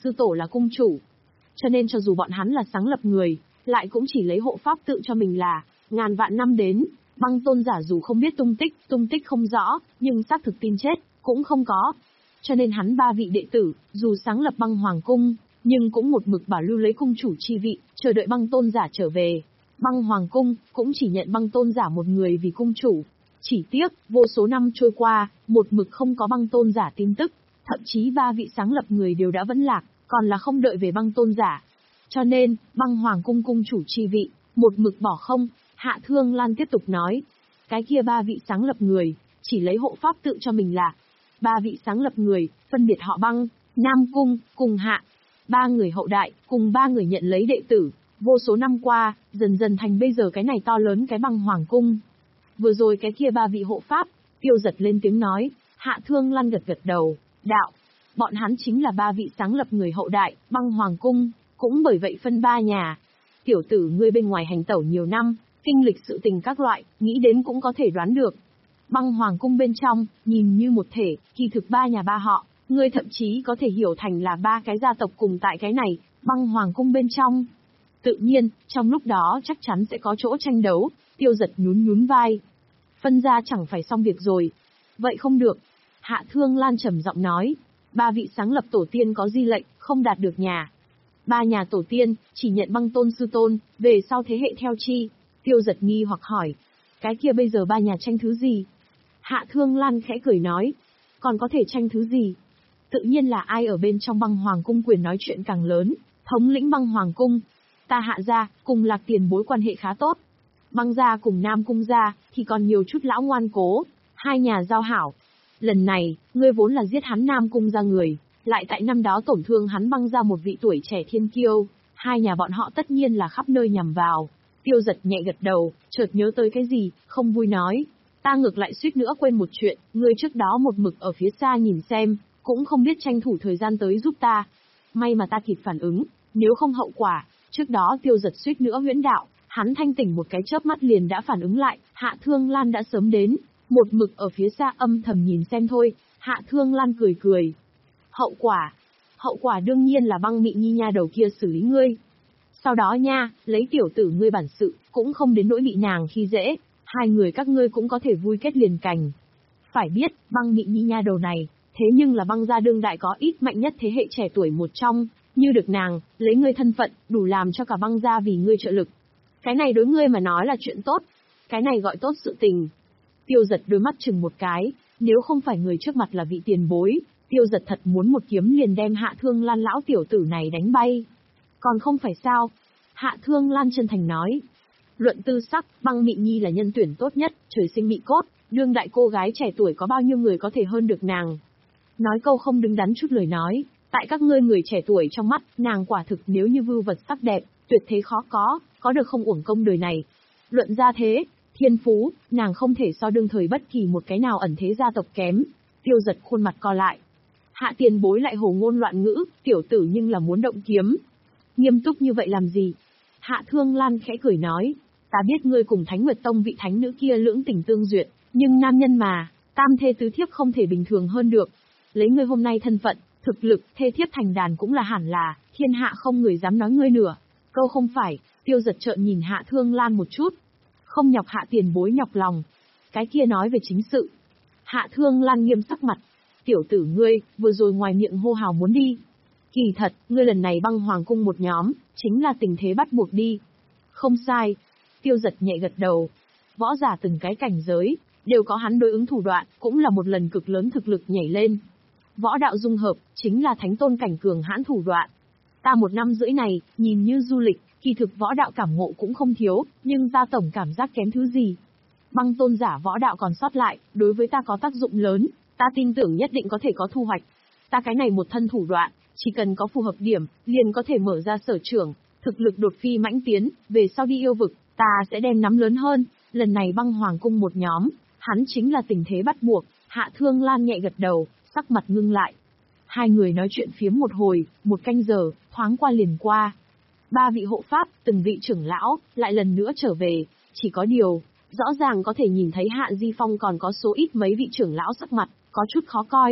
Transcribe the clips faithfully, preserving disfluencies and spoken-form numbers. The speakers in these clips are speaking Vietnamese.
sư tổ là cung chủ. Cho nên cho dù bọn hắn là sáng lập người, lại cũng chỉ lấy hộ pháp tự cho mình là, ngàn vạn năm đến, băng tôn giả dù không biết tung tích, tung tích không rõ, nhưng xác thực tin chết, cũng không có. Cho nên hắn ba vị đệ tử, dù sáng lập băng hoàng cung, nhưng cũng một mực bảo lưu lấy cung chủ chi vị, chờ đợi băng tôn giả trở về. Băng hoàng cung, cũng chỉ nhận băng tôn giả một người vì cung chủ. Chỉ tiếc, vô số năm trôi qua, một mực không có băng tôn giả tin tức, thậm chí ba vị sáng lập người đều đã vẫn lạc, còn là không đợi về băng tôn giả. Cho nên, băng hoàng cung cung chủ chi vị, một mực bỏ không. Hạ Thương Lan tiếp tục nói, cái kia ba vị sáng lập người, chỉ lấy hộ pháp tự cho mình là, ba vị sáng lập người, phân biệt họ băng, Nam Cung, cùng Hạ. Ba người hậu đại, cùng ba người nhận lấy đệ tử, vô số năm qua, dần dần thành bây giờ cái này to lớn cái băng hoàng cung. Vừa rồi cái kia ba vị hộ pháp, Tiêu Giật lên tiếng nói, Hạ Thương Lan gật gật đầu, đạo, bọn hắn chính là ba vị sáng lập người hậu đại, băng hoàng cung, cũng bởi vậy phân ba nhà. Tiểu tử ngươi bên ngoài hành tẩu nhiều năm, kinh lịch sự tình các loại, nghĩ đến cũng có thể đoán được. Băng hoàng cung bên trong, nhìn như một thể, kỳ thực ba nhà ba họ, ngươi thậm chí có thể hiểu thành là ba cái gia tộc cùng tại cái này, băng hoàng cung bên trong. Tự nhiên, trong lúc đó chắc chắn sẽ có chỗ tranh đấu, Tiêu Giật nhún nhún vai. Phân ra chẳng phải xong việc rồi. Vậy không được. Hạ Thương Lan trầm giọng nói, ba vị sáng lập tổ tiên có di lệnh, không đạt được nhà. Ba nhà tổ tiên, chỉ nhận băng tôn sư tôn, về sau thế hệ theo chi. Tiêu Giật nghi hoặc hỏi, cái kia bây giờ ba nhà tranh thứ gì? Hạ Thương Lan khẽ cười nói, còn có thể tranh thứ gì? Tự nhiên là ai ở bên trong băng hoàng cung quyền nói chuyện càng lớn, thống lĩnh băng hoàng cung. Ta Hạ gia, cùng Lạc tiền bối quan hệ khá tốt. Băng gia cùng Nam cung gia, thì còn nhiều chút lão ngoan cố, hai nhà giao hảo. Lần này, ngươi vốn là giết hắn Nam cung gia người, lại tại năm đó tổn thương hắn băng ra một vị tuổi trẻ thiên kiêu, hai nhà bọn họ tất nhiên là khắp nơi nhằm vào. Tiêu Giật nhẹ gật đầu, chợt nhớ tới cái gì, không vui nói, ta ngược lại suýt nữa quên một chuyện, ngươi trước đó một mực ở phía xa nhìn xem, cũng không biết tranh thủ thời gian tới giúp ta. May mà ta kịp phản ứng, nếu không hậu quả, trước đó Tiêu Giật suýt nữa huyễn đạo, hắn thanh tỉnh một cái chớp mắt liền đã phản ứng lại, Hạ Thương Lan đã sớm đến, một mực ở phía xa âm thầm nhìn xem thôi. Hạ Thương Lan cười cười. Hậu quả? Hậu quả đương nhiên là băng mị nhi nha đầu kia xử lý ngươi. Sau đó nha, lấy tiểu tử ngươi bản sự, cũng không đến nỗi bị nàng khi dễ, hai người các ngươi cũng có thể vui kết liền cành. Phải biết, băng mị nhi nha đầu này, thế nhưng là băng gia đương đại có ít mạnh nhất thế hệ trẻ tuổi một trong, như được nàng, lấy ngươi thân phận, đủ làm cho cả băng gia vì ngươi trợ lực. Cái này đối ngươi mà nói là chuyện tốt, cái này gọi tốt sự tình. Tiêu Giật đôi mắt chừng một cái, nếu không phải người trước mặt là vị tiền bối, Tiêu Giật thật muốn một kiếm liền đem Hạ Thương Lan lão tiểu tử này đánh bay. Còn không phải sao? Hạ Thương Lan chân thành nói. Luận tư sắc, băng mị nhi là nhân tuyển tốt nhất, trời sinh mị cốt, đương đại cô gái trẻ tuổi có bao nhiêu người có thể hơn được nàng. Nói câu không đứng đắn chút lời nói, tại các ngươi người trẻ tuổi trong mắt, nàng quả thực nếu như vưu vật sắc đẹp, tuyệt thế khó có, có được không uổng công đời này. Luận ra thế, thiên phú, nàng không thể so đương thời bất kỳ một cái nào ẩn thế gia tộc kém. Tiêu Giật khuôn mặt co lại. Hạ tiền bối lại hồ ngôn loạn ngữ, tiểu tử nhưng là muốn động kiếm. Nghiêm túc như vậy làm gì? Hạ Thương Lan khẽ cười nói, ta biết ngươi cùng Thánh Nguyệt Tông vị thánh nữ kia lưỡng tình tương duyệt, nhưng nam nhân mà, tam thê tứ thiếp không thể bình thường hơn được. Lấy ngươi hôm nay thân phận, thực lực, thê thiếp thành đàn cũng là hẳn là, thiên hạ không người dám nói ngươi nửa. Câu không phải, Tiêu Giật trợn nhìn Hạ Thương Lan một chút. Không nhọc Hạ tiền bối nhọc lòng. Cái kia nói về chính sự. Hạ Thương Lan nghiêm sắc mặt. Tiểu tử ngươi, vừa rồi ngoài miệng hô hào muốn đi. Kỳ thật, ngươi lần này băng hoàng cung một nhóm, chính là tình thế bắt buộc đi. Không sai. Tiêu Giật nhẹ gật đầu. Võ giả từng cái cảnh giới, đều có hắn đối ứng thủ đoạn, cũng là một lần cực lớn thực lực nhảy lên. Võ đạo dung hợp, chính là thánh tôn cảnh cường hãn thủ đoạn. Ta một năm rưỡi này, nhìn như du lịch, kỳ thực võ đạo cảm ngộ cũng không thiếu, nhưng ta tổng cảm giác kém thứ gì. Băng tôn giả võ đạo còn sót lại, đối với ta có tác dụng lớn, ta tin tưởng nhất định có thể có thu hoạch. Ta cái này một thân thủ đoạn, chỉ cần có phù hợp điểm, liền có thể mở ra sở trường, thực lực đột phi mãnh tiến, về sau đi yêu vực, ta sẽ đem nắm lớn hơn. Lần này băng hoàng cung một nhóm, hắn chính là tình thế bắt buộc. Hạ Thương Lan nhẹ gật đầu, sắc mặt ngưng lại. Hai người nói chuyện phiếm một hồi, một canh giờ, thoáng qua liền qua. Ba vị hộ pháp, từng vị trưởng lão, lại lần nữa trở về, chỉ có điều, rõ ràng có thể nhìn thấy Hạ Di Phong còn có số ít mấy vị trưởng lão sắc mặt, có chút khó coi.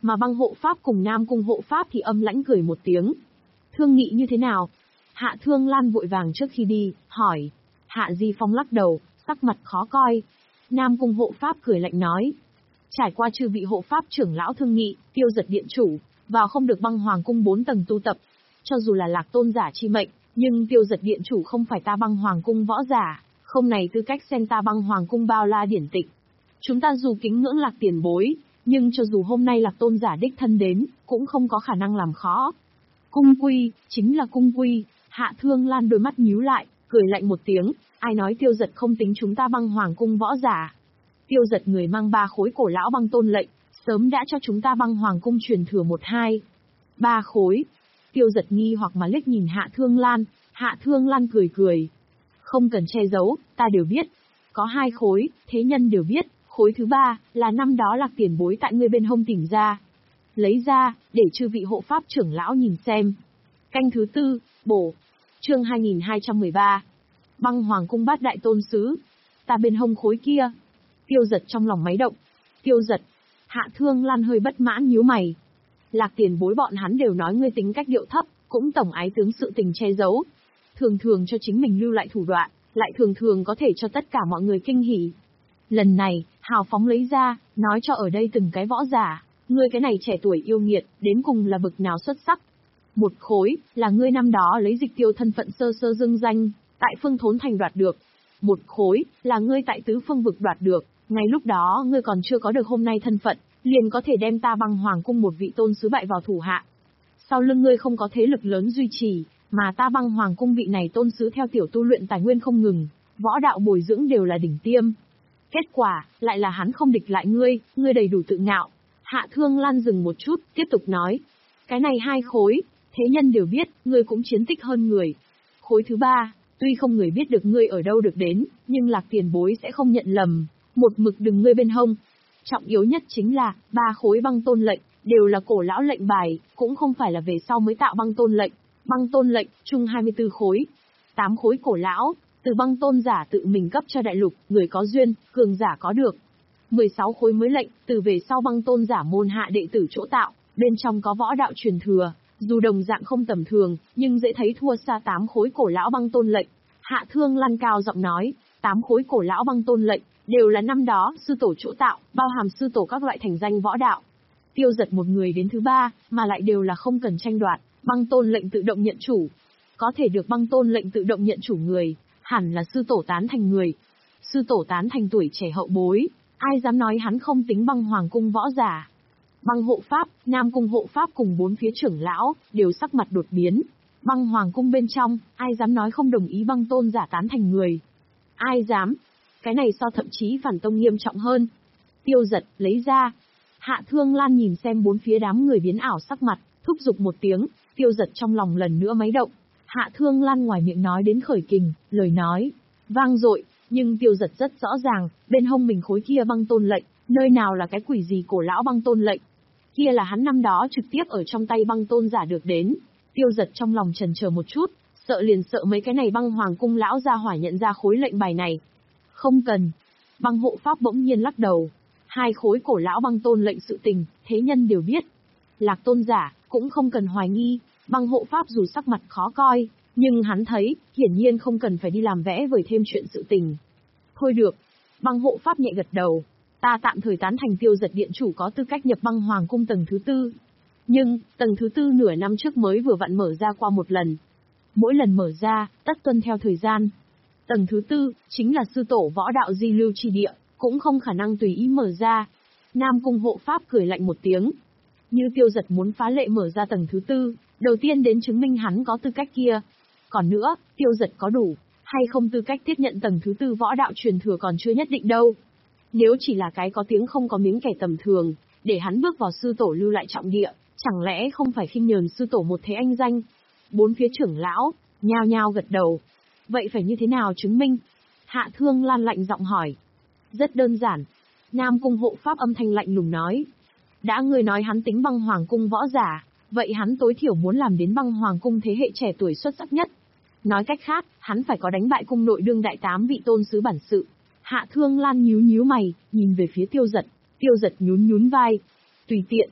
mà băng hộ pháp cùng Nam Cung hộ pháp thì âm lãnh cười một tiếng. Thương nghị như thế nào? Hạ Thương Lan vội vàng trước khi đi, hỏi. Hạ Di Phong lắc đầu, sắc mặt khó coi. Nam Cung hộ pháp cười lạnh nói. Trải qua chư vị hộ pháp trưởng lão thương nghị, Tiêu Giật điện chủ, vào không được băng hoàng cung bốn tầng tu tập. Cho dù là Lạc tôn giả chi mệnh, nhưng Tiêu Giật điện chủ không phải ta băng hoàng cung võ giả, không này tư cách xem ta băng hoàng cung bao la điển tịch. Chúng ta dù kính ngưỡng Lạc tiền bối, nhưng cho dù hôm nay Lạc tôn giả đích thân đến, cũng không có khả năng làm khó. Cung quy, chính là cung quy. Hạ Thương Lan đôi mắt nhíu lại, cười lạnh một tiếng, ai nói Tiêu Giật không tính chúng ta băng hoàng cung võ giả. Tiêu Giật người mang ba khối cổ lão băng tôn lệnh, sớm đã cho chúng ta băng hoàng cung truyền thừa một hai. Ba khối. Tiêu Giật nghi hoặc mà liếc nhìn Hạ Thương Lan, Hạ Thương Lan cười cười. Không cần che giấu, ta đều biết. Có hai khối, thế nhân đều biết, khối thứ ba, là năm đó Lạc tiền bối tại ngươi bên hông tìm ra. Lấy ra, để chư vị hộ pháp trưởng lão nhìn xem. Canh thứ tư, bổ. Chương hai nghìn hai trăm mười ba. Băng hoàng cung bát đại tôn sứ. Ta bên hông khối kia. Tiêu Giật trong lòng máy động. Tiêu Giật. Hạ Thương Lan hơi bất mãn nhíu mày. Lạc tiền bối bọn hắn đều nói ngươi tính cách điệu thấp, cũng tổng ái tướng sự tình che giấu. Thường thường cho chính mình lưu lại thủ đoạn, lại thường thường có thể cho tất cả mọi người kinh hỉ. Lần này, hào phóng lấy ra, nói cho ở đây từng cái võ giả, ngươi cái này trẻ tuổi yêu nghiệt, đến cùng là bực nào xuất sắc. Một khối, là ngươi năm đó lấy dịch tiêu thân phận sơ sơ dưng danh, tại phương thốn thành đoạt được. Một khối, là ngươi tại tứ phương vực đoạt được, ngay lúc đó ngươi còn chưa có được hôm nay thân phận, liền có thể đem ta băng hoàng cung một vị tôn sứ bại vào thủ hạ. Sau lưng ngươi không có thế lực lớn duy trì, mà ta băng hoàng cung vị này tôn sứ theo tiểu tu luyện tài nguyên không ngừng, võ đạo bồi dưỡng đều là đỉnh tiêm. Kết quả, lại là hắn không địch lại ngươi, ngươi đầy đủ tự ngạo. Hạ Thương Lan dừng một chút, tiếp tục nói. Cái này hai khối, thế nhân đều biết, ngươi cũng chiến tích hơn người. Khối thứ ba, tuy không người biết được ngươi ở đâu được đến, nhưng Lạc tiền bối sẽ không nhận lầm, một mực đừng ngươi bên hông. Trọng yếu nhất chính là, ba khối băng tôn lệnh, đều là cổ lão lệnh bài, cũng không phải là về sau mới tạo băng tôn lệnh. Băng tôn lệnh, chung hai mươi tư khối. tám khối cổ lão, từ băng tôn giả tự mình cấp cho đại lục, người có duyên, cường giả có được. mười sáu khối mới lệnh, từ về sau băng tôn giả môn hạ đệ tử chỗ tạo, bên trong có võ đạo truyền thừa, dù đồng dạng không tầm thường, nhưng dễ thấy thua xa tám khối cổ lão băng tôn lệnh. Hạ Thương Lan cao giọng nói, tám khối cổ lão băng tôn lệnh, đều là năm đó sư tổ chỗ tạo, bao hàm sư tổ các loại thành danh võ đạo. Tiêu Giật một người đến thứ ba, mà lại đều là không cần tranh đoạt, băng tôn lệnh tự động nhận chủ. Có thể được băng tôn lệnh tự động nhận chủ người, hẳn là sư tổ tán thành người. Sư tổ tán thành tuổi trẻ hậu bối, ai dám nói hắn không tính băng hoàng cung võ giả. Băng hộ pháp, Nam Cung hộ pháp cùng bốn phía trưởng lão, đều sắc mặt đột biến. Băng hoàng cung bên trong, ai dám nói không đồng ý băng tôn giả tán thành người. Ai dám? Cái này so thậm chí phản tông nghiêm trọng hơn. Tiêu Giật, lấy ra. Hạ Thương Lan nhìn xem bốn phía đám người biến ảo sắc mặt, thúc giục một tiếng, Tiêu Giật trong lòng lần nữa máy động. Hạ Thương Lan ngoài miệng nói đến khởi kình, lời nói vang dội, nhưng Tiêu Giật rất rõ ràng, bên hông mình khối kia băng tôn lệnh, nơi nào là cái quỷ gì cổ lão băng tôn lệnh. Kia là hắn năm đó trực tiếp ở trong tay băng tôn giả được đến. Tiêu Giật trong lòng chần chờ một chút, sợ liền sợ mấy cái này băng hoàng cung lão ra hỏa nhận ra khối lệnh bài này. Không cần. Băng hộ pháp bỗng nhiên lắc đầu. Hai khối cổ lão băng tôn lệnh sự tình, thế nhân đều biết. Lạc tôn giả, cũng không cần hoài nghi, băng hộ pháp dù sắc mặt khó coi, nhưng hắn thấy, hiển nhiên không cần phải đi làm vẽ vời thêm chuyện sự tình. Thôi được. Băng hộ pháp nhẹ gật đầu. Ta tạm thời tán thành Tiêu Giật điện chủ có tư cách nhập băng hoàng cung tầng thứ tư. Nhưng, tầng thứ tư nửa năm trước mới vừa vặn mở ra qua một lần. Mỗi lần mở ra, tất tuân theo thời gian. Tầng thứ tư, chính là sư tổ võ đạo di lưu chi địa, cũng không khả năng tùy ý mở ra. Nam Cung hộ pháp cười lạnh một tiếng. Như Tiêu Giật muốn phá lệ mở ra tầng thứ tư, đầu tiên đến chứng minh hắn có tư cách kia. Còn nữa, Tiêu Giật có đủ, hay không tư cách tiếp nhận tầng thứ tư võ đạo truyền thừa còn chưa nhất định đâu. Nếu chỉ là cái có tiếng không có miếng kẻ tầm thường, để hắn bước vào sư tổ lưu lại trọng địa, chẳng lẽ không phải khinh nhờn sư tổ một thế anh danh? Bốn phía trưởng lão, nhao nhao gật đầu. Vậy phải như thế nào chứng minh? Hạ Thương Lan lạnh giọng hỏi. Rất đơn giản. Nam Cung hộ pháp âm thanh lạnh lùng nói. Đã ngươi nói hắn tính băng hoàng cung võ giả, vậy hắn tối thiểu muốn làm đến băng hoàng cung thế hệ trẻ tuổi xuất sắc nhất. Nói cách khác, hắn phải có đánh bại cung nội đương đại tám vị tôn sứ bản sự. Hạ Thương Lan nhíu nhíu mày, nhìn về phía Tiêu Giật. Tiêu Giật nhún nhún vai. Tùy tiện.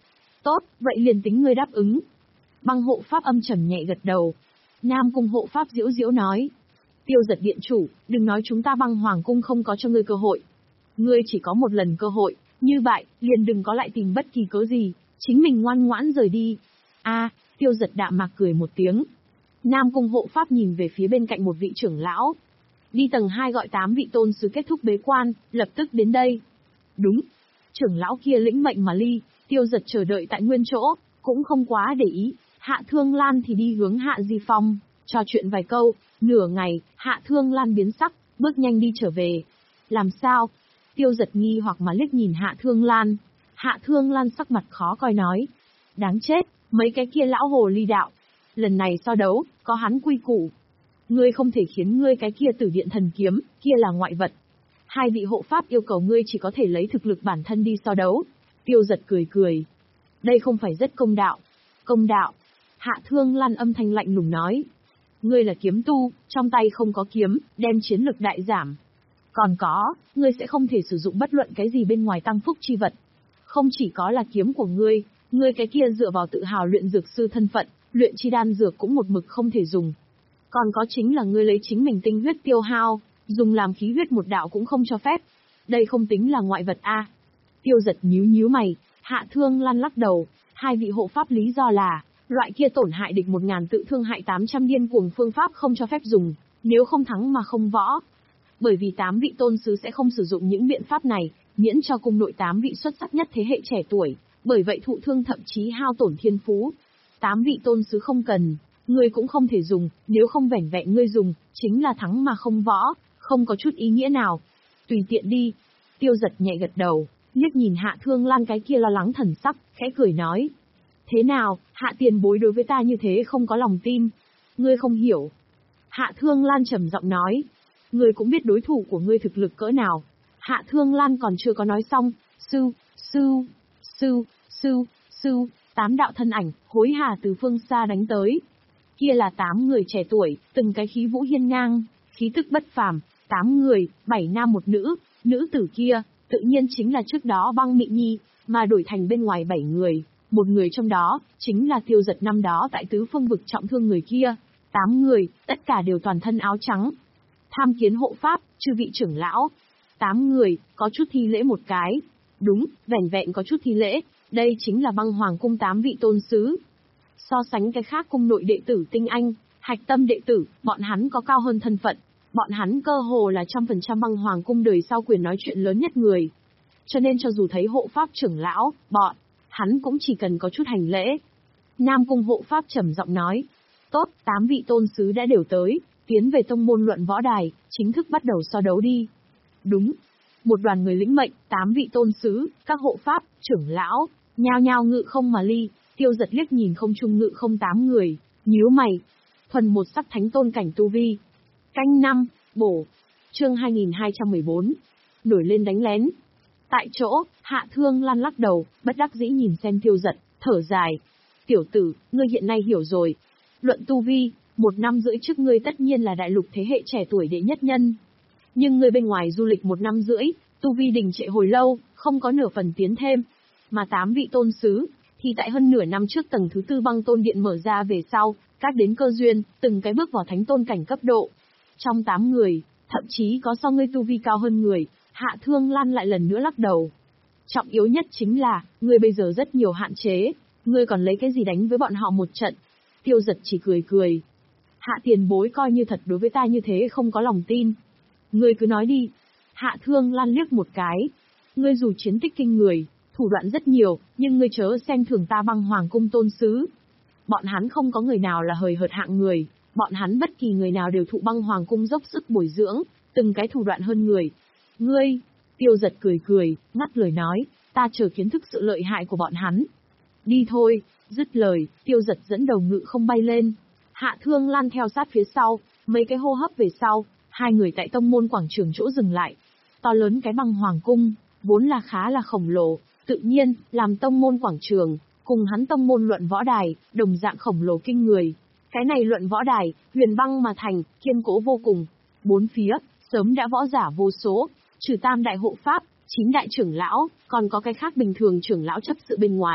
Tốt, vậy liền tính ngươi đáp ứng. Băng hộ pháp âm trầm nhẹ gật đầu. Nam cung hộ pháp diễu diễu nói. Tiêu Giật điện chủ, đừng nói chúng ta băng hoàng cung không có cho ngươi cơ hội. Ngươi chỉ có một lần cơ hội, như vậy, liền đừng có lại tìm bất kỳ cớ gì, chính mình ngoan ngoãn rời đi. A, Tiêu Giật đạm mạc cười một tiếng. Nam cung hộ pháp nhìn về phía bên cạnh một vị trưởng lão. Đi tầng hai gọi tám vị tôn sứ kết thúc bế quan, lập tức đến đây. Đúng. Trưởng lão kia lĩnh mệnh mà ly, Tiêu Giật chờ đợi tại nguyên chỗ, cũng không quá để ý. Hạ Thương Lan thì đi hướng Hạ Di Phong, trò chuyện vài câu, nửa ngày, Hạ Thương Lan biến sắc, bước nhanh đi trở về. Làm sao? Tiêu Giật nghi hoặc mà liếc nhìn Hạ Thương Lan. Hạ Thương Lan sắc mặt khó coi nói. Đáng chết, mấy cái kia lão hồ ly đạo. Lần này so đấu, có hắn quy củ. Ngươi không thể khiến ngươi cái kia Tử Điện thần kiếm, kia là ngoại vật. Hai vị hộ pháp yêu cầu ngươi chỉ có thể lấy thực lực bản thân đi so đấu. Tiêu Giật cười cười. Đây không phải rất công đạo. Công đạo. Hạ Thương Lan âm thanh lạnh lùng nói. Ngươi là kiếm tu, trong tay không có kiếm, đem chiến lực đại giảm. Còn có, ngươi sẽ không thể sử dụng bất luận cái gì bên ngoài tăng phúc chi vật. Không chỉ có là kiếm của ngươi, ngươi cái kia dựa vào tự hào luyện dược sư thân phận, luyện chi đan dược cũng một mực không thể dùng. Còn có chính là ngươi lấy chính mình tinh huyết tiêu hao, dùng làm khí huyết một đạo cũng không cho phép. Đây không tính là ngoại vật a. Tiêu Giật nhíu nhíu mày, Hạ Thương Lan lắc đầu, hai vị hộ pháp lý do là, loại kia tổn hại địch một ngàn tự thương hại tám trăm điên cuồng phương pháp không cho phép dùng, nếu không thắng mà không võ. Bởi vì tám vị tôn sứ sẽ không sử dụng những biện pháp này, miễn cho cung nội tám vị xuất sắc nhất thế hệ trẻ tuổi, bởi vậy thụ thương thậm chí hao tổn thiên phú. Tám vị tôn sứ không cần, ngươi cũng không thể dùng, nếu không vẻn vẹn ngươi dùng, chính là thắng mà không võ, không có chút ý nghĩa nào. Tùy tiện đi. Tiêu Giật nhẹ gật đầu, liếc nhìn Hạ Thương Lan cái kia lo lắng thần sắc, khẽ cười nói. Thế nào, Hạ tiền bối đối với ta như thế không có lòng tin. Ngươi không hiểu. Hạ Thương Lan trầm giọng nói. Ngươi cũng biết đối thủ của ngươi thực lực cỡ nào. Hạ Thương Lan còn chưa có nói xong. Sư, sư, sư, sư, sư, tám đạo thân ảnh, hối hả từ phương xa đánh tới. Kia là tám người trẻ tuổi, từng cái khí vũ hiên ngang, khí tức bất phàm, tám người, bảy nam một nữ, nữ tử kia, tự nhiên chính là trước đó Băng Mị Nhi, mà đổi thành bên ngoài bảy người. Một người trong đó, chính là Tiêu Giật năm đó tại tứ phương vực trọng thương người kia. Tám người, tất cả đều toàn thân áo trắng. Tham kiến hộ pháp, chư vị trưởng lão. Tám người, có chút thi lễ một cái. Đúng, vẻn vẹn có chút thi lễ, đây chính là băng hoàng cung tám vị tôn sứ. So sánh cái khác cung nội đệ tử tinh anh, hạch tâm đệ tử, bọn hắn có cao hơn thân phận. Bọn hắn cơ hồ là trăm phần trăm băng hoàng cung đời sau quyền nói chuyện lớn nhất người. Cho nên cho dù thấy hộ pháp trưởng lão, bọn hắn cũng chỉ cần có chút hành lễ. Nam cung hộ pháp trầm giọng nói. Tốt, tám vị tôn sứ đã đều tới, tiến về tông môn luận võ đài, chính thức bắt đầu so đấu đi. Đúng. Một đoàn người lĩnh mệnh, tám vị tôn sứ, các hộ pháp, trưởng lão, nhao nhao ngự không mà ly. Tiêu Giật liếc nhìn không trung ngự không tám người, nhíu mày. Thuần một sắc thánh tôn cảnh tu vi. Canh năm, bổ. Chương hai nghìn hai trăm mười bốn. Nổi lên đánh lén. Tại chỗ, Hạ Thương Lan lắc đầu, bất đắc dĩ nhìn xem Tiêu Giật, thở dài. Tiểu tử, ngươi hiện nay hiểu rồi. Luận tu vi, một năm rưỡi trước ngươi tất nhiên là đại lục thế hệ trẻ tuổi đệ nhất nhân. Nhưng ngươi bên ngoài du lịch một năm rưỡi, tu vi đình trệ hồi lâu, không có nửa phần tiến thêm. Mà tám vị tôn sứ, thì tại hơn nửa năm trước tầng thứ tư băng tôn điện mở ra về sau, các đến cơ duyên, từng cái bước vào thánh tôn cảnh cấp độ. Trong tám người, thậm chí có so ngươi tu vi cao hơn người. Hạ Thương Lan lại lần nữa lắc đầu. Trọng yếu nhất chính là, ngươi bây giờ rất nhiều hạn chế, ngươi còn lấy cái gì đánh với bọn họ một trận. Tiêu Giật chỉ cười cười. Hạ tiền bối coi như thật đối với ta như thế không có lòng tin. Ngươi cứ nói đi. Hạ Thương Lan liếc một cái. Ngươi dù chiến tích kinh người, thủ đoạn rất nhiều, nhưng ngươi chớ xem thường ta băng hoàng cung tôn sứ. Bọn hắn không có người nào là hời hợt hạng người, bọn hắn bất kỳ người nào đều thụ băng hoàng cung dốc sức bồi dưỡng, từng cái thủ đoạn hơn người. Ngươi, Tiêu Giật cười cười, ngắt lời nói, ta chờ kiến thức sự lợi hại của bọn hắn. Đi thôi, dứt lời, Tiêu Giật dẫn đầu ngự không bay lên. Hạ Thương Lan theo sát phía sau, mấy cái hô hấp về sau, hai người tại tông môn quảng trường chỗ dừng lại. To lớn cái băng hoàng cung, vốn là khá là khổng lồ, tự nhiên, làm tông môn quảng trường, cùng hắn tông môn luận võ đài, đồng dạng khổng lồ kinh người. Cái này luận võ đài, huyền băng mà thành, kiên cố vô cùng. Bốn phía, sớm đã võ giả vô số, trừ tam đại hộ pháp, chín đại trưởng lão, còn có cái khác bình thường trưởng lão chấp sự bên ngoài,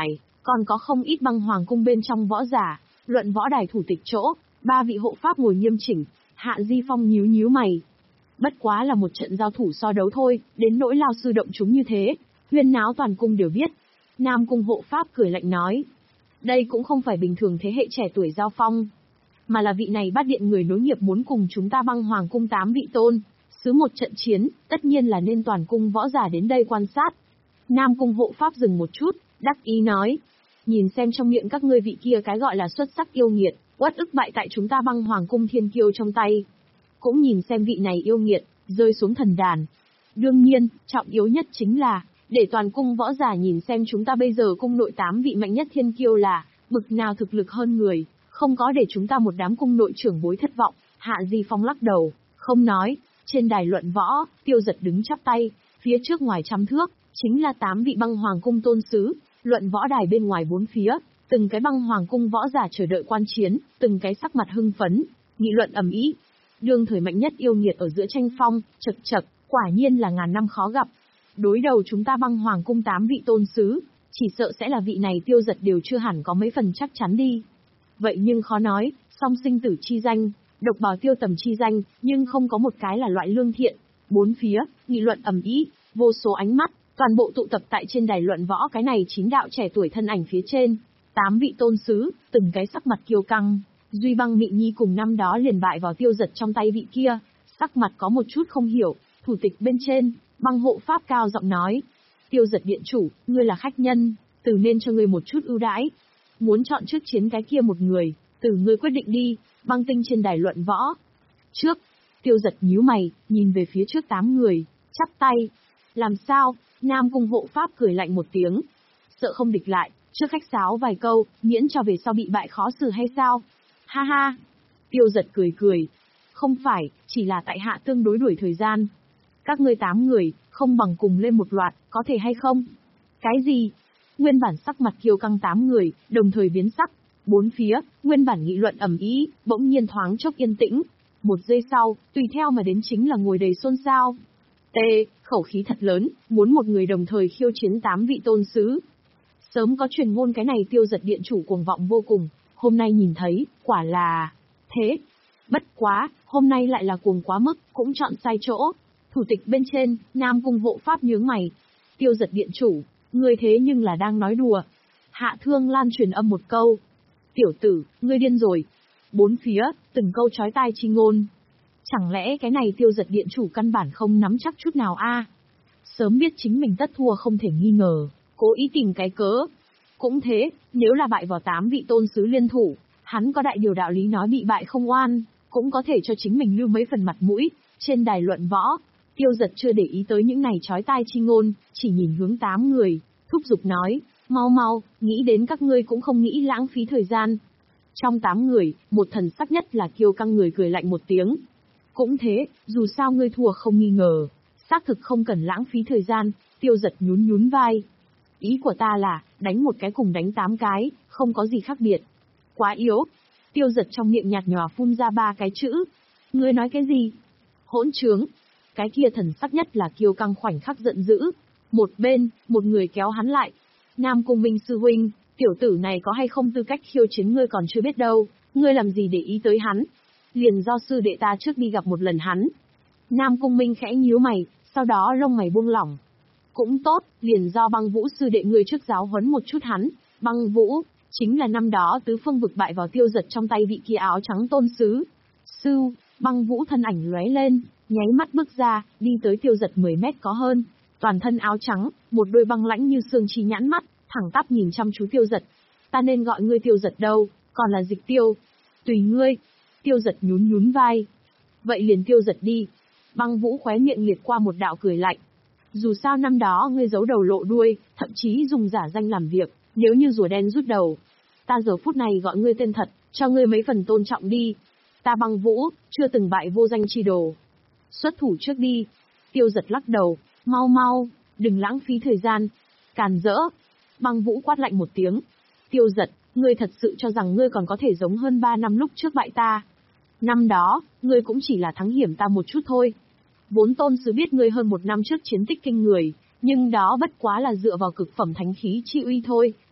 Còn có không ít băng hoàng cung bên trong võ giả, luận võ đài thủ tịch chỗ, ba vị hộ pháp ngồi nghiêm chỉnh, Hạ Di Phong nhíu nhíu mày. Bất quá là một trận giao thủ so đấu thôi, đến nỗi lao sư động chúng như thế, huyên náo toàn cung đều biết. Nam cung hộ pháp cười lạnh nói. Đây cũng không phải bình thường thế hệ trẻ tuổi giao phong, mà là vị này bát điện người nối nghiệp muốn cùng chúng ta băng hoàng cung tám vị tôn, xứ một trận chiến, tất nhiên là nên toàn cung võ giả đến đây quan sát. Nam cung hộ pháp dừng một chút, đắc ý nói. Nhìn xem trong miệng các ngươi vị kia cái gọi là xuất sắc yêu nghiệt, uất ức bại tại chúng ta băng hoàng cung thiên kiêu trong tay. Cũng nhìn xem vị này yêu nghiệt, rơi xuống thần đàn. Đương nhiên, trọng yếu nhất chính là, để toàn cung võ giả nhìn xem chúng ta bây giờ cung nội tám vị mạnh nhất thiên kiêu là, bực nào thực lực hơn người, không có để chúng ta một đám cung nội trưởng bối thất vọng. Hạ Di Phong lắc đầu, không nói. Trên đài luận võ, Tiêu Giật đứng chắp tay, phía trước ngoài trăm thước, chính là tám vị băng hoàng cung tôn sứ, luận võ đài bên ngoài bốn phía, từng cái băng hoàng cung võ giả chờ đợi quan chiến, từng cái sắc mặt hưng phấn, nghị luận ầm ĩ. Đương thời mạnh nhất yêu nghiệt ở giữa tranh phong, chật chật, quả nhiên là ngàn năm khó gặp. Đối đầu chúng ta băng hoàng cung tám vị tôn sứ, chỉ sợ sẽ là vị này Tiêu Giật đều chưa hẳn có mấy phần chắc chắn đi. Vậy nhưng khó nói, song sinh tử chi danh, độc bào tiêu tầm chi danh, nhưng không có một cái là loại lương thiện. Bốn phía, nghị luận ầm ĩ, vô số ánh mắt, toàn bộ tụ tập tại trên đài luận võ cái này chín đạo trẻ tuổi thân ảnh phía trên. Tám vị tôn sứ, từng cái sắc mặt kiêu căng, Duy Băng Mị Nhi cùng năm đó liền bại vào Tiêu Giật trong tay vị kia, sắc mặt có một chút không hiểu. Thủ tịch bên trên, băng hộ pháp cao giọng nói. Tiêu Giật điện chủ, ngươi là khách nhân, từ nên cho ngươi một chút ưu đãi. Muốn chọn trước chiến cái kia một người, từ ngươi quyết định đi. Băng tinh trên đài luận võ. Trước, Tiêu Giật nhíu mày, nhìn về phía trước tám người, chắp tay. Làm sao? Nam cung hộ pháp cười lạnh một tiếng. Sợ không địch lại, trước khách sáo vài câu, miễn cho về sau bị bại khó xử hay sao? Ha ha! Tiêu Giật cười cười. Không phải, chỉ là tại hạ tương đối đuổi thời gian. Các ngươi tám người, không bằng cùng lên một loạt, có thể hay không? Cái gì? Nguyên bản sắc mặt kiêu căng tám người, đồng thời biến sắc. Bốn phía, nguyên bản nghị luận ầm ĩ, bỗng nhiên thoáng chốc yên tĩnh. Một giây sau, tùy theo mà đến chính là ngồi đầy xôn xao. Tê, khẩu khí thật lớn, muốn một người đồng thời khiêu chiến tám vị tôn sứ. Sớm có truyền ngôn cái này Tiêu Giật điện chủ cuồng vọng vô cùng, hôm nay nhìn thấy, quả là... thế. Bất quá, hôm nay lại là cuồng quá mức, cũng chọn sai chỗ. Thủ tịch bên trên, Nam cung hộ pháp nhướng mày. Tiêu Giật điện chủ, ngươi thế nhưng là đang nói đùa. Hạ Thương Lan truyền âm một câu. Tiểu tử, ngươi điên rồi. Bốn phía, từng câu chói tai chi ngôn. Chẳng lẽ cái này Tiêu Giật điện chủ căn bản không nắm chắc chút nào a? Sớm biết chính mình tất thua không thể nghi ngờ, cố ý tìm cái cớ. Cũng thế, nếu là bại vào tám vị tôn sứ liên thủ, hắn có đại điều đạo lý nói bị bại không oan, cũng có thể cho chính mình lưu mấy phần mặt mũi. Trên đài luận võ, Tiêu Giật chưa để ý tới những này chói tai chi ngôn, chỉ nhìn hướng tám người, thúc giục nói, mau mau, nghĩ đến các ngươi cũng không nghĩ lãng phí thời gian. Trong tám người, một thần sắc nhất là kiêu căng người cười lạnh một tiếng. Cũng thế, dù sao ngươi thua không nghi ngờ, xác thực không cần lãng phí thời gian. Tiêu Giật nhún nhún vai. Ý của ta là, đánh một cái cùng đánh tám cái, không có gì khác biệt. Quá yếu. Tiêu Giật trong miệng nhạt nhòa phun ra ba cái chữ. Ngươi nói cái gì? Hỗn trướng. Cái kia thần sắc nhất là kiêu căng khoảnh khắc giận dữ. Một bên, một người kéo hắn lại. Nam Cung Minh sư huynh, tiểu tử này có hay không tư cách khiêu chiến ngươi còn chưa biết đâu, ngươi làm gì để ý tới hắn? Liền do sư đệ ta trước đi gặp một lần hắn. Nam Cung Minh khẽ nhíu mày, sau đó lông mày buông lỏng. Cũng tốt, liền do Băng Vũ sư đệ ngươi trước giáo huấn một chút hắn. Băng Vũ, chính là năm đó tứ phương vực bại vào Tiêu Giật trong tay vị kia áo trắng tôn sứ. Sư, Băng Vũ thân ảnh lóe lên, nháy mắt bước ra, đi tới Tiêu Giật mười mét có hơn. Toàn thân áo trắng, một đôi băng lãnh như xương chi nhãn mắt, thẳng tắp nhìn chăm chú Tiêu Giật. Ta nên gọi ngươi Tiêu Giật đâu, còn là Dịch Tiêu. Tùy ngươi. Tiêu Giật nhún nhún vai. Vậy liền Tiêu Giật đi. Băng Vũ khóe miệng liệt qua một đạo cười lạnh. Dù sao năm đó ngươi giấu đầu lộ đuôi, thậm chí dùng giả danh làm việc, nếu như rùa đen rút đầu. Ta giờ phút này gọi ngươi tên thật, cho ngươi mấy phần tôn trọng đi. Ta Băng Vũ, chưa từng bại vô danh chi đồ. Xuất thủ trước đi. Tiêu Giật lắc đầu. Mau mau, đừng lãng phí thời gian. Càn rỡ. Băng Vũ quát lạnh một tiếng. Tiêu Giật, ngươi thật sự cho rằng ngươi còn có thể giống hơn ba năm lúc trước bại ta. Năm đó, ngươi cũng chỉ là thắng hiểm ta một chút thôi. Vốn tôn sứ biết ngươi hơn một năm trước chiến tích kinh người, nhưng đó bất quá là dựa vào cực phẩm thánh khí chi uy thôi.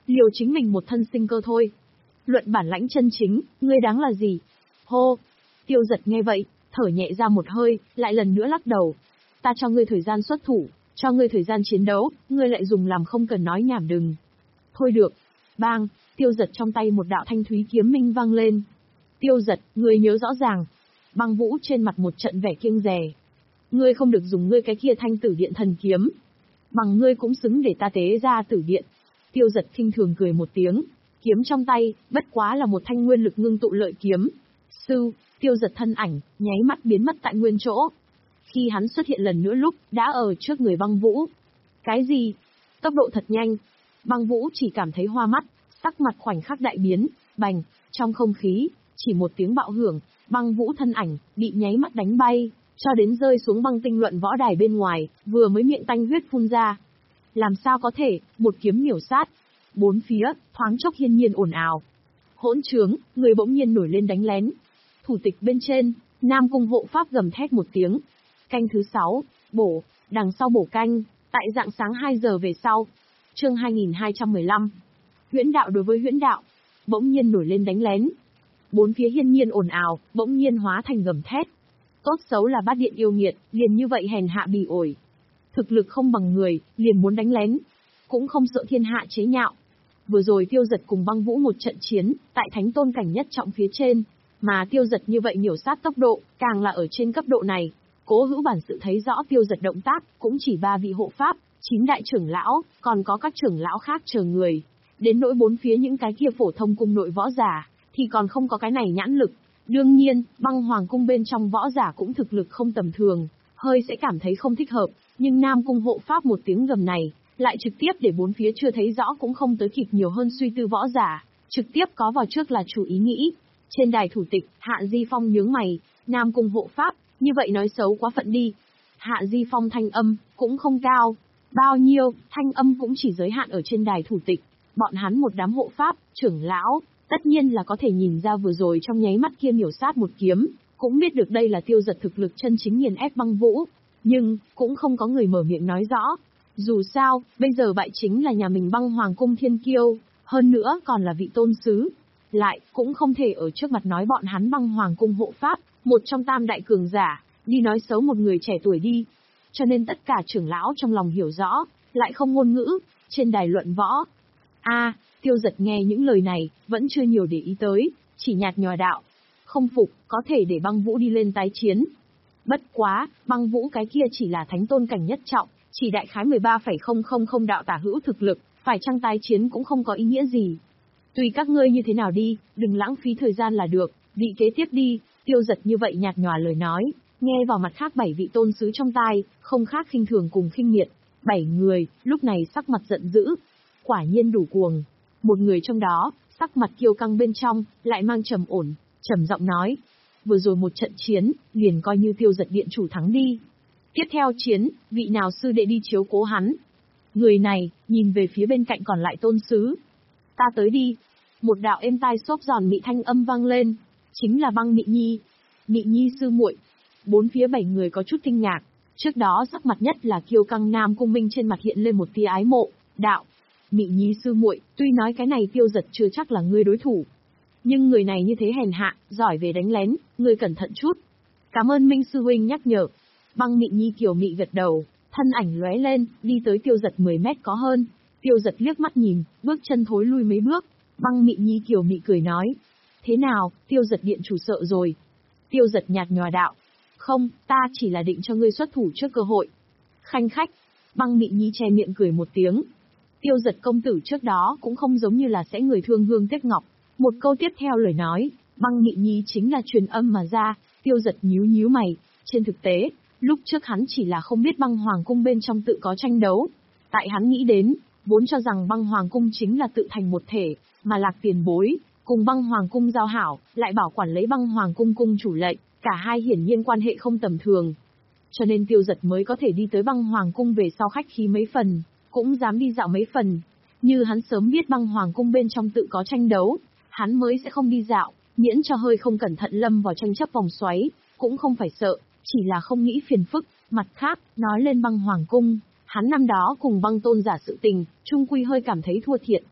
liều chính mình một thân sinh cơ thôi. Luận bản lãnh chân chính, ngươi đáng là gì? Hô! Tiêu Giật nghe vậy, thở nhẹ ra một hơi, lại lần nữa lắc đầu. Ta cho ngươi thời gian xuất thủ, cho ngươi thời gian chiến đấu, ngươi lại dùng làm không cần nói nhảm đừng. Thôi được. Bang! Tiêu Giật trong tay một đạo thanh thúy kiếm minh vang lên. Tiêu Giật, ngươi nhớ rõ ràng. Băng Vũ trên mặt một trận vẻ kiêng dè. Ngươi không được dùng ngươi cái kia thanh tử điện thần kiếm. Bằng ngươi cũng xứng để ta tế ra tử điện. Tiêu Giật khinh thường cười một tiếng. Kiếm trong tay, bất quá là một thanh nguyên lực ngưng tụ lợi kiếm. Sư, Tiêu Giật thân ảnh, nháy mắt biến mất tại nguyên chỗ. Khi hắn xuất hiện lần nữa lúc, đã ở trước người Băng Vũ. Cái gì? Tốc độ thật nhanh. Băng Vũ chỉ cảm thấy hoa mắt, sắc mặt khoảnh khắc đại biến, bành, trong không khí, chỉ một tiếng bạo hưởng, Băng Vũ thân ảnh, bị nháy mắt đánh bay, cho đến rơi xuống băng tinh luận võ đài bên ngoài, vừa mới miệng tanh huyết phun ra. Làm sao có thể, một kiếm miểu sát. Bốn phía, thoáng chốc hiên nhiên ồn ào. Hỗn trướng, người bỗng nhiên nổi lên đánh lén. Thủ tịch bên trên, Nam Cung hộ pháp gầm thét một tiếng. Canh thứ sáu, bổ, đằng sau bổ canh, tại dạng sáng hai giờ về sau. Chương hai nghìn hai trăm mười lăm. Huyễn đạo đối với huyễn đạo, bỗng nhiên nổi lên đánh lén. Bốn phía hiên nhiên ồn ào, bỗng nhiên hóa thành gầm thét. Tốt xấu là bát điện yêu nghiệt, liền như vậy hèn hạ bỉ ổi. Thực lực không bằng người, liền muốn đánh lén. Cũng không sợ thiên hạ chế nhạo. Vừa rồi Tiêu Giật cùng Băng Vũ một trận chiến, tại thánh tôn cảnh nhất trọng phía trên, mà Tiêu Giật như vậy miểu sát tốc độ, càng là ở trên cấp độ này. Cố Hữu bản sự thấy rõ Tiêu Giật động tác, cũng chỉ ba vị hộ pháp, chín đại trưởng lão, còn có các trưởng lão khác chờ người. Đến nỗi bốn phía những cái kia phổ thông cung nội võ giả, thì còn không có cái này nhãn lực. Đương nhiên, Băng Hoàng cung bên trong võ giả cũng thực lực không tầm thường, hơi sẽ cảm thấy không thích hợp, nhưng Nam Cung hộ pháp một tiếng gầm này, lại trực tiếp để bốn phía chưa thấy rõ cũng không tới kịp nhiều hơn suy tư võ giả, trực tiếp có vào trước là chủ ý nghĩ. Trên đài thủ tịch, Hạ Di Phong nhướng mày, Nam Cung hộ pháp, như vậy nói xấu quá phận đi. Hạ Di Phong thanh âm, cũng không cao. Bao nhiêu, thanh âm cũng chỉ giới hạn ở trên đài thủ tịch. Bọn hắn một đám hộ pháp, trưởng lão, tất nhiên là có thể nhìn ra vừa rồi trong nháy mắt kia miểu sát một kiếm, cũng biết được đây là Tiêu Giật thực lực chân chính nghiền ép Băng Vũ. Nhưng, cũng không có người mở miệng nói rõ. Dù sao, bây giờ bại chính là nhà mình Băng Hoàng cung thiên kiêu, hơn nữa còn là vị tôn sứ. Lại, cũng không thể ở trước mặt nói bọn hắn Băng Hoàng cung hộ pháp, một trong tam đại cường giả, đi nói xấu một người trẻ tuổi đi. Cho nên tất cả trưởng lão trong lòng hiểu rõ, lại không ngôn ngữ, trên đài luận võ. A, Tiêu Giật nghe những lời này, vẫn chưa nhiều để ý tới, chỉ nhạt nhòa đạo. Không phục, có thể để Băng Vũ đi lên tái chiến. Bất quá, Băng Vũ cái kia chỉ là thánh tôn cảnh nhất trọng, chỉ đại khái mười ba phẩy không không không đạo tả hữu thực lực, phải chăng tái chiến cũng không có ý nghĩa gì. Tùy các ngươi như thế nào đi, đừng lãng phí thời gian là được, vị kế tiếp đi. Tiêu Giật như vậy nhạt nhòa lời nói, nghe vào mặt khác bảy vị tôn sứ trong tai, không khác khinh thường cùng khinh miệt. Bảy người, lúc này sắc mặt giận dữ. Quả nhiên đủ cuồng. Một người trong đó, sắc mặt kiêu căng bên trong, lại mang trầm ổn, trầm giọng nói. Vừa rồi một trận chiến, liền coi như Tiêu Giật điện chủ thắng đi. Tiếp theo chiến, vị nào sư đệ đi chiếu cố hắn. Người này, nhìn về phía bên cạnh còn lại tôn sứ. Ta tới đi. Một đạo êm tai xốp giòn mị thanh âm vang lên. Chính là Băng Mị Nhi. Mị Nhi sư muội. Bốn phía bảy người có chút kinh ngạc. Trước đó sắc mặt nhất là kiêu căng Nam Cung Minh trên mặt hiện lên một tia ái mộ. Đạo. Mị Nhi sư muội, tuy nói cái này Tiêu Giật chưa chắc là ngươi đối thủ. Nhưng người này như thế hèn hạ, giỏi về đánh lén, ngươi cẩn thận chút. Cảm ơn Minh sư huynh nhắc nhở. Băng Mị Nhi kiều mị gật đầu, thân ảnh lóe lên, đi tới Tiêu Giật mười mét có hơn. Tiêu Giật liếc mắt nhìn, bước chân thối lui mấy bước. Băng Mị Nhi kiều mị cười nói. Thế nào, Tiêu Giật điện chủ sợ rồi. Tiêu Giật nhạt nhòa đạo. Không, ta chỉ là định cho ngươi xuất thủ trước cơ hội. Khanh khách. Băng Mị Nhi che miệng cười một tiếng. Tiêu Giật công tử trước đó cũng không giống như là sẽ người thương hương tiếc ngọc. Một câu tiếp theo lời nói, Băng Mị Nhi chính là truyền âm mà ra. Tiêu Giật nhíu nhíu mày. Trên thực tế, lúc trước hắn chỉ là không biết Băng Hoàng cung bên trong tự có tranh đấu. Tại hắn nghĩ đến, vốn cho rằng Băng Hoàng cung chính là tự thành một thể, mà Lạc tiền bối, cùng Băng Hoàng cung giao hảo, lại bảo quản lấy Băng Hoàng cung cung chủ lệnh, cả hai hiển nhiên quan hệ không tầm thường. Cho nên Tiêu Giật mới có thể đi tới Băng Hoàng cung về sau khách khí mấy phần, cũng dám đi dạo mấy phần. Như hắn sớm biết Băng Hoàng cung bên trong tự có tranh đấu, hắn mới sẽ không đi dạo, miễn cho hơi không cẩn thận lâm vào tranh chấp vòng xoáy, cũng không phải sợ, chỉ là không nghĩ phiền phức. Mặt khác, nói lên Băng Hoàng cung, hắn năm đó cùng Băng tôn giả sự tình, chung quy hơi cảm thấy thua thiệt.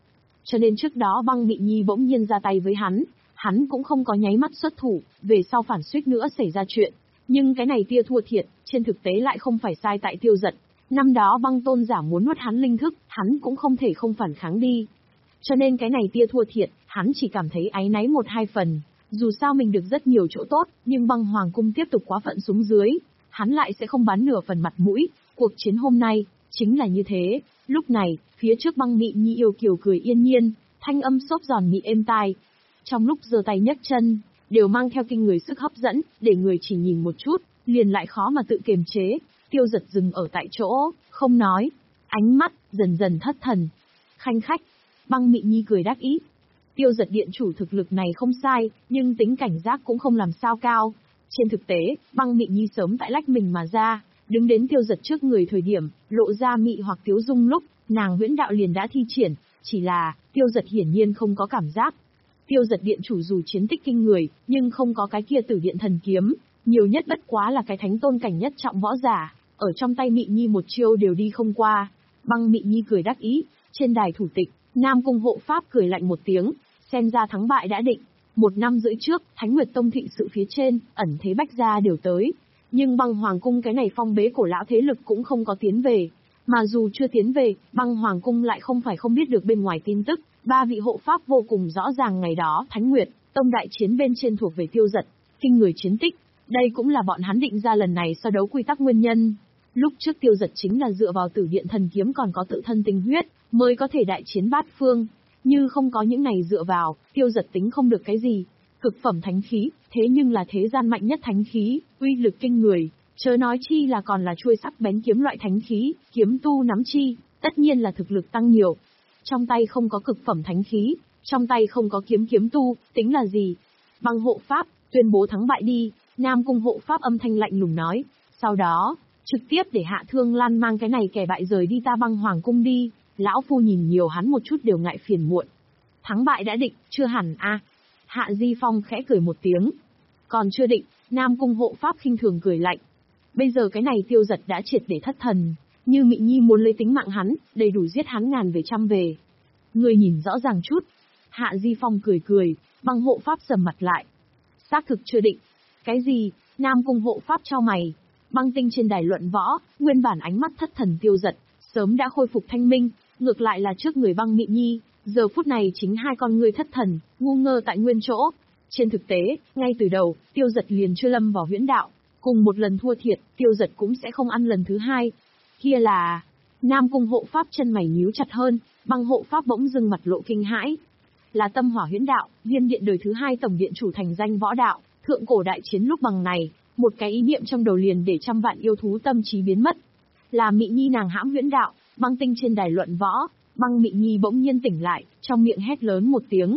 Cho nên trước đó Băng Mị Nhi bỗng nhiên ra tay với hắn, hắn cũng không có nháy mắt xuất thủ, về sau phản suýt nữa xảy ra chuyện. Nhưng cái này tia thua thiệt, trên thực tế lại không phải sai tại Tiêu Dật. Năm đó Băng tôn giả muốn nuốt hắn linh thức, hắn cũng không thể không phản kháng đi. Cho nên cái này tia thua thiệt, hắn chỉ cảm thấy áy náy một hai phần. Dù sao mình được rất nhiều chỗ tốt, nhưng Băng Hoàng cung tiếp tục quá phận xuống dưới, hắn lại sẽ không bán nửa phần mặt mũi. Cuộc chiến hôm nay, chính là như thế. Lúc này, phía trước Băng Mị Nhi yêu kiều cười yên nhiên, thanh âm xốp giòn mị êm tai. Trong lúc giơ tay nhấc chân, đều mang theo kinh người sức hấp dẫn, để người chỉ nhìn một chút, liền lại khó mà tự kiềm chế. Tiêu Dật dừng ở tại chỗ, không nói, ánh mắt dần dần thất thần. Khanh khách, Băng Mị Nhi cười đắc ý. Tiêu Dật điện chủ thực lực này không sai, nhưng tính cảnh giác cũng không làm sao cao. Trên thực tế, Băng Mị Nhi sớm tại lách mình mà ra, đứng đến Tiêu Dật trước người thời điểm, lộ ra mị hoặc tiếu dung lúc, nàng huyễn đạo liền đã thi triển, chỉ là, Tiêu Dật hiển nhiên không có cảm giác. Tiêu Dật điện chủ dù chiến tích kinh người, nhưng không có cái kia Tử Điện thần kiếm, nhiều nhất bất quá là cái thánh tôn cảnh nhất trọng võ giả, ở trong tay Mị Nhi một chiêu đều đi không qua. Băng Mị Nhi cười đắc ý, trên đài thủ tịch, Nam Cung hộ pháp cười lạnh một tiếng, xem ra thắng bại đã định. Một năm rưỡi trước, Thánh Nguyệt Tông thịnh sự phía trên, ẩn thế bách gia đều tới. Nhưng Băng Hoàng cung cái này phong bế cổ lão thế lực cũng không có tiến về. Mà dù chưa tiến về, Băng Hoàng cung lại không phải không biết được bên ngoài tin tức. Ba vị hộ pháp vô cùng rõ ràng ngày đó Thánh Nguyệt Tông đại chiến bên trên thuộc về Tiêu Dật, kinh người chiến tích. Đây cũng là bọn hắn định ra lần này so đấu quy tắc nguyên nhân. Lúc trước Tiêu Dật chính là dựa vào Tử Điện thần kiếm còn có tự thân tinh huyết, mới có thể đại chiến bát phương. Như không có những này dựa vào, Tiêu Dật tính không được cái gì. Cực phẩm thánh khí, thế nhưng là thế gian mạnh nhất thánh khí, uy lực kinh người, chớ nói chi là còn là chuôi sắc bén kiếm loại thánh khí, kiếm tu nắm chi, tất nhiên là thực lực tăng nhiều. Trong tay không có cực phẩm thánh khí, trong tay không có kiếm kiếm tu, tính là gì? Băng hộ pháp, tuyên bố thắng bại đi, Nam Cung hộ pháp âm thanh lạnh lùng nói, sau đó, trực tiếp để Hạ Thương Lan mang cái này kẻ bại rời đi ta Băng Hoàng cung đi. Lão phu nhìn nhiều hắn một chút đều ngại phiền muộn. Thắng bại đã định, chưa hẳn a. À. Hạ Di Phong khẽ cười một tiếng. Còn chưa định, Nam Cung hộ pháp khinh thường cười lạnh. Bây giờ cái này Tiêu Dật đã triệt để thất thần, như Mị Nhi muốn lấy tính mạng hắn, đầy đủ giết hắn ngàn về trăm về. Người nhìn rõ ràng chút. Hạ Di Phong cười cười, Băng hộ pháp sầm mặt lại. Xác thực chưa định. Cái gì? Nam Cung hộ pháp trao mày. Băng tinh trên đài luận võ, nguyên bản ánh mắt thất thần Tiêu Dật, sớm đã khôi phục thanh minh, ngược lại là trước người Băng Mị Nhi, giờ phút này chính hai con người thất thần, ngu ngơ tại nguyên chỗ. Trên thực tế, ngay từ đầu, Tiêu Dật liền chưa lâm vào huyễn đạo, cùng một lần thua thiệt, Tiêu Dật cũng sẽ không ăn lần thứ hai. Kia là... Nam Cung hộ pháp chân mày nhíu chặt hơn, Băng hộ pháp bỗng dưng mặt lộ kinh hãi. Là tâm hỏa huyễn đạo, Viêm điện đời thứ hai tổng điện chủ thành danh võ đạo, thượng cổ đại chiến lúc bằng này, một cái ý niệm trong đầu liền để trăm vạn yêu thú tâm trí biến mất. Là Mị Nhi nàng hãm huyễn đạo. Băng tinh trên đài luận võ, Băng Mị Nhi bỗng nhiên tỉnh lại, trong miệng hét lớn một tiếng.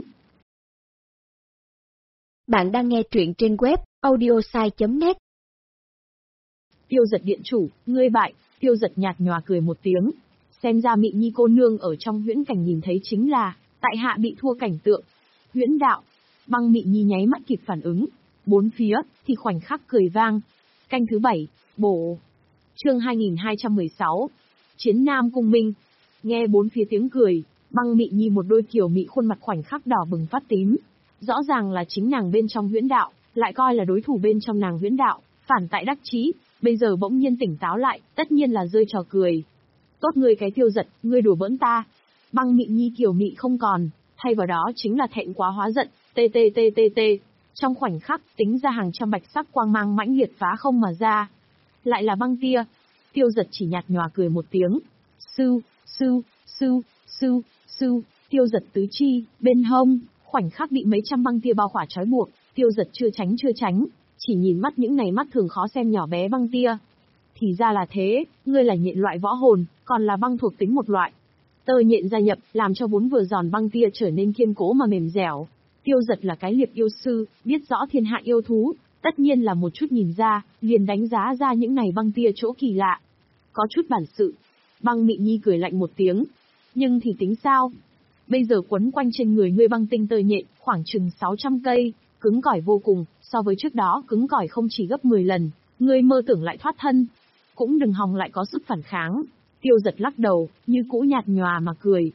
Bạn đang nghe truyện trên web audiosai chấm net. Tiêu Dật điện chủ, ngươi bại. Tiêu Dật nhạt nhòa cười một tiếng. Xem ra Mị Nhi cô nương ở trong huyễn cảnh nhìn thấy chính là tại hạ bị thua cảnh tượng. Huyễn đạo. Băng Mị Nhi nháy mắt kịp phản ứng. Bốn phía thì khoảnh khắc cười vang. Canh thứ bảy, bổ. Chương hai nghìn hai trăm mười sáu. Chiến Nam Cung Minh. Nghe bốn phía tiếng cười, Băng Mị Nhi một đôi kiều mị khuôn mặt khoảnh khắc đỏ bừng phát tím. Rõ ràng là chính nàng bên trong huyễn đạo, lại coi là đối thủ bên trong nàng huyễn đạo, phản tại đắc chí, bây giờ bỗng nhiên tỉnh táo lại, tất nhiên là rơi trò cười. Tốt ngươi cái Tiêu Dật, ngươi đùa bỡn ta. Băng Mị Nhi kiều mị không còn, thay vào đó chính là thẹn quá hóa giận, tê tê tê tê tê. Trong khoảnh khắc, tính ra hàng trăm bạch sắc quang mang mãnh liệt phá không mà ra. Lại là băng tia. Tiêu Dật chỉ nhạt nhòa cười một tiếng. Sư, sư, sư, sư, sư, Tiêu Dật tứ chi, bên hông, khoảnh khắc bị mấy trăm băng tia bao khỏa trói buộc, Tiêu Dật chưa tránh chưa tránh, chỉ nhìn mắt những này mắt thường khó xem nhỏ bé băng tia. Thì ra là thế, ngươi là nhện loại võ hồn, còn là băng thuộc tính một loại. Tơ nhện gia nhập, làm cho vốn vừa giòn băng tia trở nên kiên cố mà mềm dẻo. Tiêu Dật là cái liệp yêu sư, biết rõ thiên hạ yêu thú, tất nhiên là một chút nhìn ra, liền đánh giá ra những này băng tia chỗ kỳ lạ. Có chút bản sự. Băng Mị Nhi cười lạnh một tiếng. Nhưng thì tính sao? Bây giờ quấn quanh trên người ngươi băng tinh tơ nhện, khoảng chừng sáu trăm cây, cứng cỏi vô cùng, so với trước đó cứng cỏi không chỉ gấp mười lần, ngươi mơ tưởng lại thoát thân. Cũng đừng hòng lại có sức phản kháng. Tiêu Dật lắc đầu, như cũ nhạt nhòa mà cười.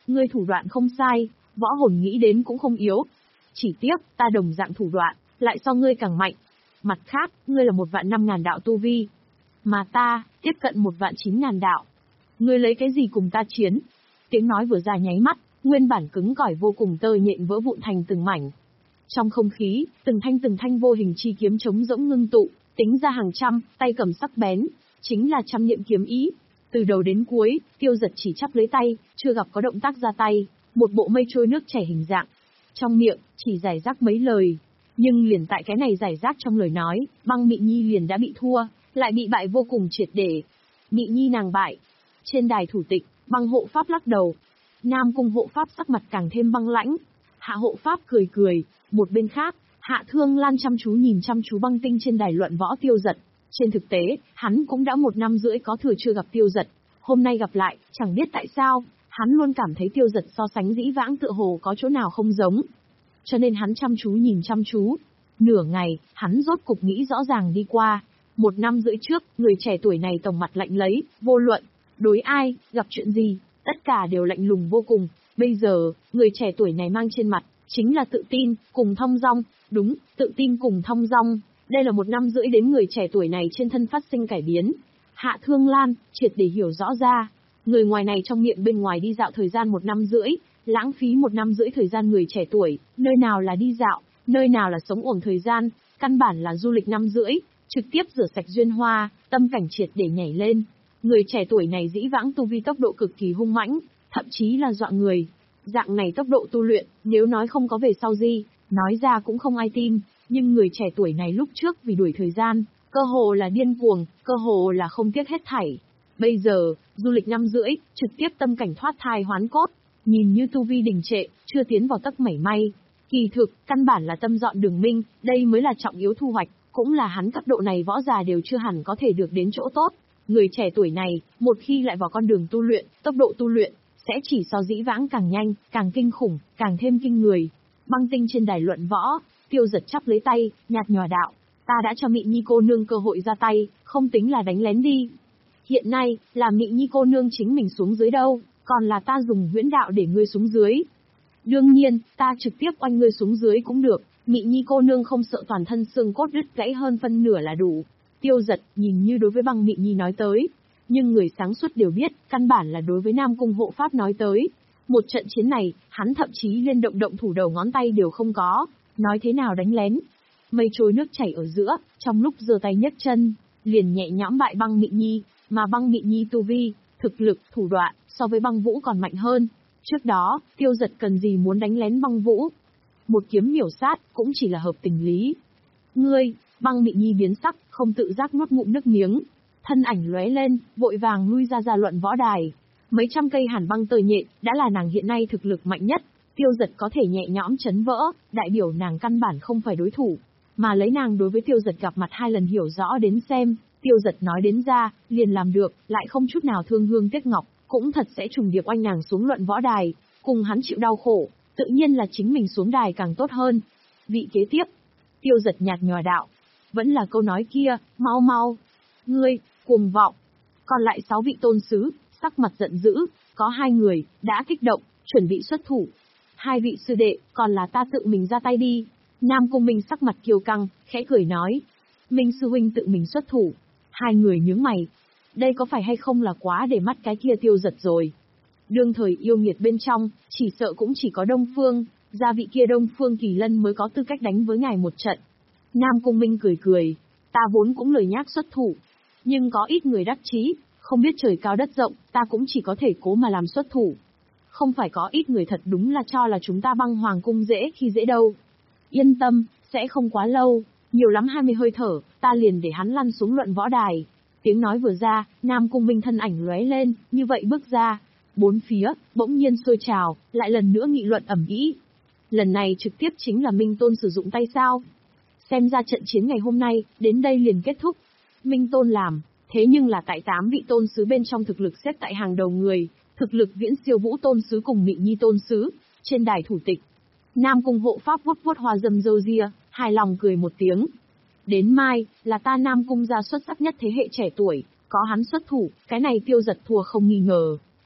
Ngươi thủ đoạn không sai, võ hồn nghĩ đến cũng không yếu. Chỉ tiếc, ta đồng dạng thủ đoạn, lại so ngươi càng mạnh. Mặt khác, ngươi là một vạn năm ngàn đạo tu vi. Mà ta, tiếp cận một vạn chín ngàn đạo. Ngươi lấy cái gì cùng ta chiến? Tiếng nói vừa ra nháy mắt, nguyên bản cứng cỏi vô cùng tơ nhện vỡ vụn thành từng mảnh. Trong không khí, từng thanh từng thanh vô hình chi kiếm trống rỗng ngưng tụ, tính ra hàng trăm, tay cầm sắc bén, chính là trăm niệm kiếm ý. Từ đầu đến cuối, Tiêu Dật chỉ chắp lấy tay, chưa gặp có động tác ra tay, một bộ mây trôi nước chảy hình dạng. Trong miệng, chỉ giải rác mấy lời. Nhưng liền tại cái này giải rác trong lời nói, Băng Mị Nhi liền đã bị thua, lại bị bại vô cùng triệt để. Mị Nhi nàng bại. Trên đài thủ tịch, Băng hộ pháp lắc đầu. Nam cung hộ pháp sắc mặt càng thêm băng lãnh. Hạ hộ pháp cười cười, một bên khác, Hạ Thương Lan chăm chú nhìn chăm chú Băng Tinh trên đài luận võ Tiêu Dật. Trên thực tế, hắn cũng đã một năm rưỡi có thừa chưa gặp Tiêu Dật. Hôm nay gặp lại, chẳng biết tại sao, hắn luôn cảm thấy Tiêu Dật so sánh dĩ vãng tựa hồ có chỗ nào không giống. Cho nên hắn chăm chú nhìn chăm chú. Nửa ngày, hắn rốt cục nghĩ rõ ràng đi qua. Một năm rưỡi trước, người trẻ tuổi này tổng mặt lạnh lấy, vô luận, đối ai, gặp chuyện gì, tất cả đều lạnh lùng vô cùng. Bây giờ, người trẻ tuổi này mang trên mặt, chính là tự tin, cùng thong dong. Đúng, tự tin cùng thong dong. Đây là một năm rưỡi đến người trẻ tuổi này trên thân phát sinh cải biến. Hạ Thương Lan, triệt để hiểu rõ ra. Người ngoài này trong miệng bên ngoài đi dạo thời gian một năm rưỡi, lãng phí một năm rưỡi thời gian người trẻ tuổi, nơi nào là đi dạo, nơi nào là sống uổng thời gian, căn bản là du lịch năm rưỡi, trực tiếp rửa sạch duyên hoa, tâm cảnh triệt để nhảy lên. Người trẻ tuổi này dĩ vãng tu vi tốc độ cực kỳ hung mãnh, thậm chí là dọa người. Dạng này tốc độ tu luyện, nếu nói không có về sau gì, nói ra cũng không ai tin, nhưng người trẻ tuổi này lúc trước vì đuổi thời gian, cơ hồ là điên cuồng, cơ hồ là không tiếc hết thảy. Bây giờ, du lịch năm rưỡi, trực tiếp tâm cảnh thoát thai hoán cốt, nhìn như tu vi đình trệ, chưa tiến vào tấc mảy may. Kỳ thực, căn bản là tâm dọn đường minh, đây mới là trọng yếu thu hoạch, cũng là hắn cấp độ này võ già đều chưa hẳn có thể được đến chỗ tốt. Người trẻ tuổi này, một khi lại vào con đường tu luyện, tốc độ tu luyện, sẽ chỉ so dĩ vãng càng nhanh, càng kinh khủng, càng thêm kinh người. Băng Tinh trên đài luận võ, Tiêu Dật chắp lấy tay, nhạt nhòa đạo. Ta đã cho Mị Nhi cô nương cơ hội ra tay, không tính là đánh lén đi. Hiện nay, là Mị Nhi cô nương chính mình xuống dưới đâu, còn là ta dùng huyễn đạo để ngươi xuống dưới. Đương nhiên, ta trực tiếp oanh ngươi xuống dưới cũng được, Mị Nhi cô nương không sợ toàn thân xương cốt đứt gãy hơn phân nửa là đủ. Tiêu Dật nhìn như đối với Băng Mị Nhi nói tới, nhưng người sáng suốt đều biết, căn bản là đối với Nam cung hộ pháp nói tới. Một trận chiến này, hắn thậm chí liên động động thủ đầu ngón tay đều không có, nói thế nào đánh lén. Mây trôi nước chảy ở giữa, trong lúc giơ tay nhấc chân, liền nhẹ nhõm bại Băng Mị Nhi, mà Băng Mị Nhi tu vi, thực lực, thủ đoạn, so với Băng Vũ còn mạnh hơn. Trước đó, Tiêu Dật cần gì muốn đánh lén Băng Vũ. Một kiếm miểu sát, cũng chỉ là hợp tình lý. Ngươi, Băng Mị Nhi biến sắc, không tự giác nuốt ngụm nước miếng. Thân ảnh lóe lên, vội vàng lui ra ra luận võ đài. Mấy trăm cây hàn băng tơi nhện, đã là nàng hiện nay thực lực mạnh nhất. Tiêu Dật có thể nhẹ nhõm chấn vỡ, đại biểu nàng căn bản không phải đối thủ. Mà lấy nàng đối với Tiêu Dật gặp mặt hai lần hiểu rõ đến xem, Tiêu Dật nói đến ra, liền làm được, lại không chút nào thương hương tiếc ngọc, cũng thật sẽ trùng điệp oanh nàng xuống luận võ đài, cùng hắn chịu đau khổ, tự nhiên là chính mình xuống đài càng tốt hơn. Vị kế tiếp, Tiêu Dật nhạt nhòa đạo, vẫn là câu nói kia, mau mau, ngươi, cuồng vọng. Còn lại sáu vị tôn sứ, sắc mặt giận dữ, có hai người, đã kích động, chuẩn bị xuất thủ. Hai vị sư đệ, còn là ta tự mình ra tay đi. Nam Cung Minh sắc mặt kiêu căng, khẽ cười nói. Minh sư huynh tự mình xuất thủ. Hai người nhướng mày. Đây có phải hay không là quá để mắt cái kia Tiêu Dật rồi. Đương thời yêu nghiệt bên trong, chỉ sợ cũng chỉ có Đông Phương, gia vị kia Đông Phương Kỳ Lân mới có tư cách đánh với ngài một trận. Nam Cung Minh cười cười. Ta vốn cũng lời nhác xuất thủ. Nhưng có ít người đắc chí, không biết trời cao đất rộng, ta cũng chỉ có thể cố mà làm xuất thủ. Không phải có ít người thật đúng là cho là chúng ta Băng Hoàng cung dễ khi dễ đâu. Yên tâm, sẽ không quá lâu, nhiều lắm hai mươi hơi thở, ta liền để hắn lăn xuống luận võ đài. Tiếng nói vừa ra, Nam Cung Minh thân ảnh lóe lên, như vậy bước ra. Bốn phía, bỗng nhiên sôi trào, lại lần nữa nghị luận ầm ĩ. Lần này trực tiếp chính là Minh Tôn sử dụng tay sao. Xem ra trận chiến ngày hôm nay, đến đây liền kết thúc. Minh Tôn làm, thế nhưng là tại tám vị tôn sứ bên trong thực lực xếp tại hàng đầu người, thực lực viễn siêu Vũ tôn sứ cùng Mị Nhi tôn sứ, trên đài thủ tịch. Nam Cung hộ pháp vuốt vuốt hoa dâm râu ria, hài lòng cười một tiếng. Đến mai, là ta Nam Cung gia xuất sắc nhất thế hệ trẻ tuổi, có hắn xuất thủ, cái này Tiêu Dật thua không nghi ngờ.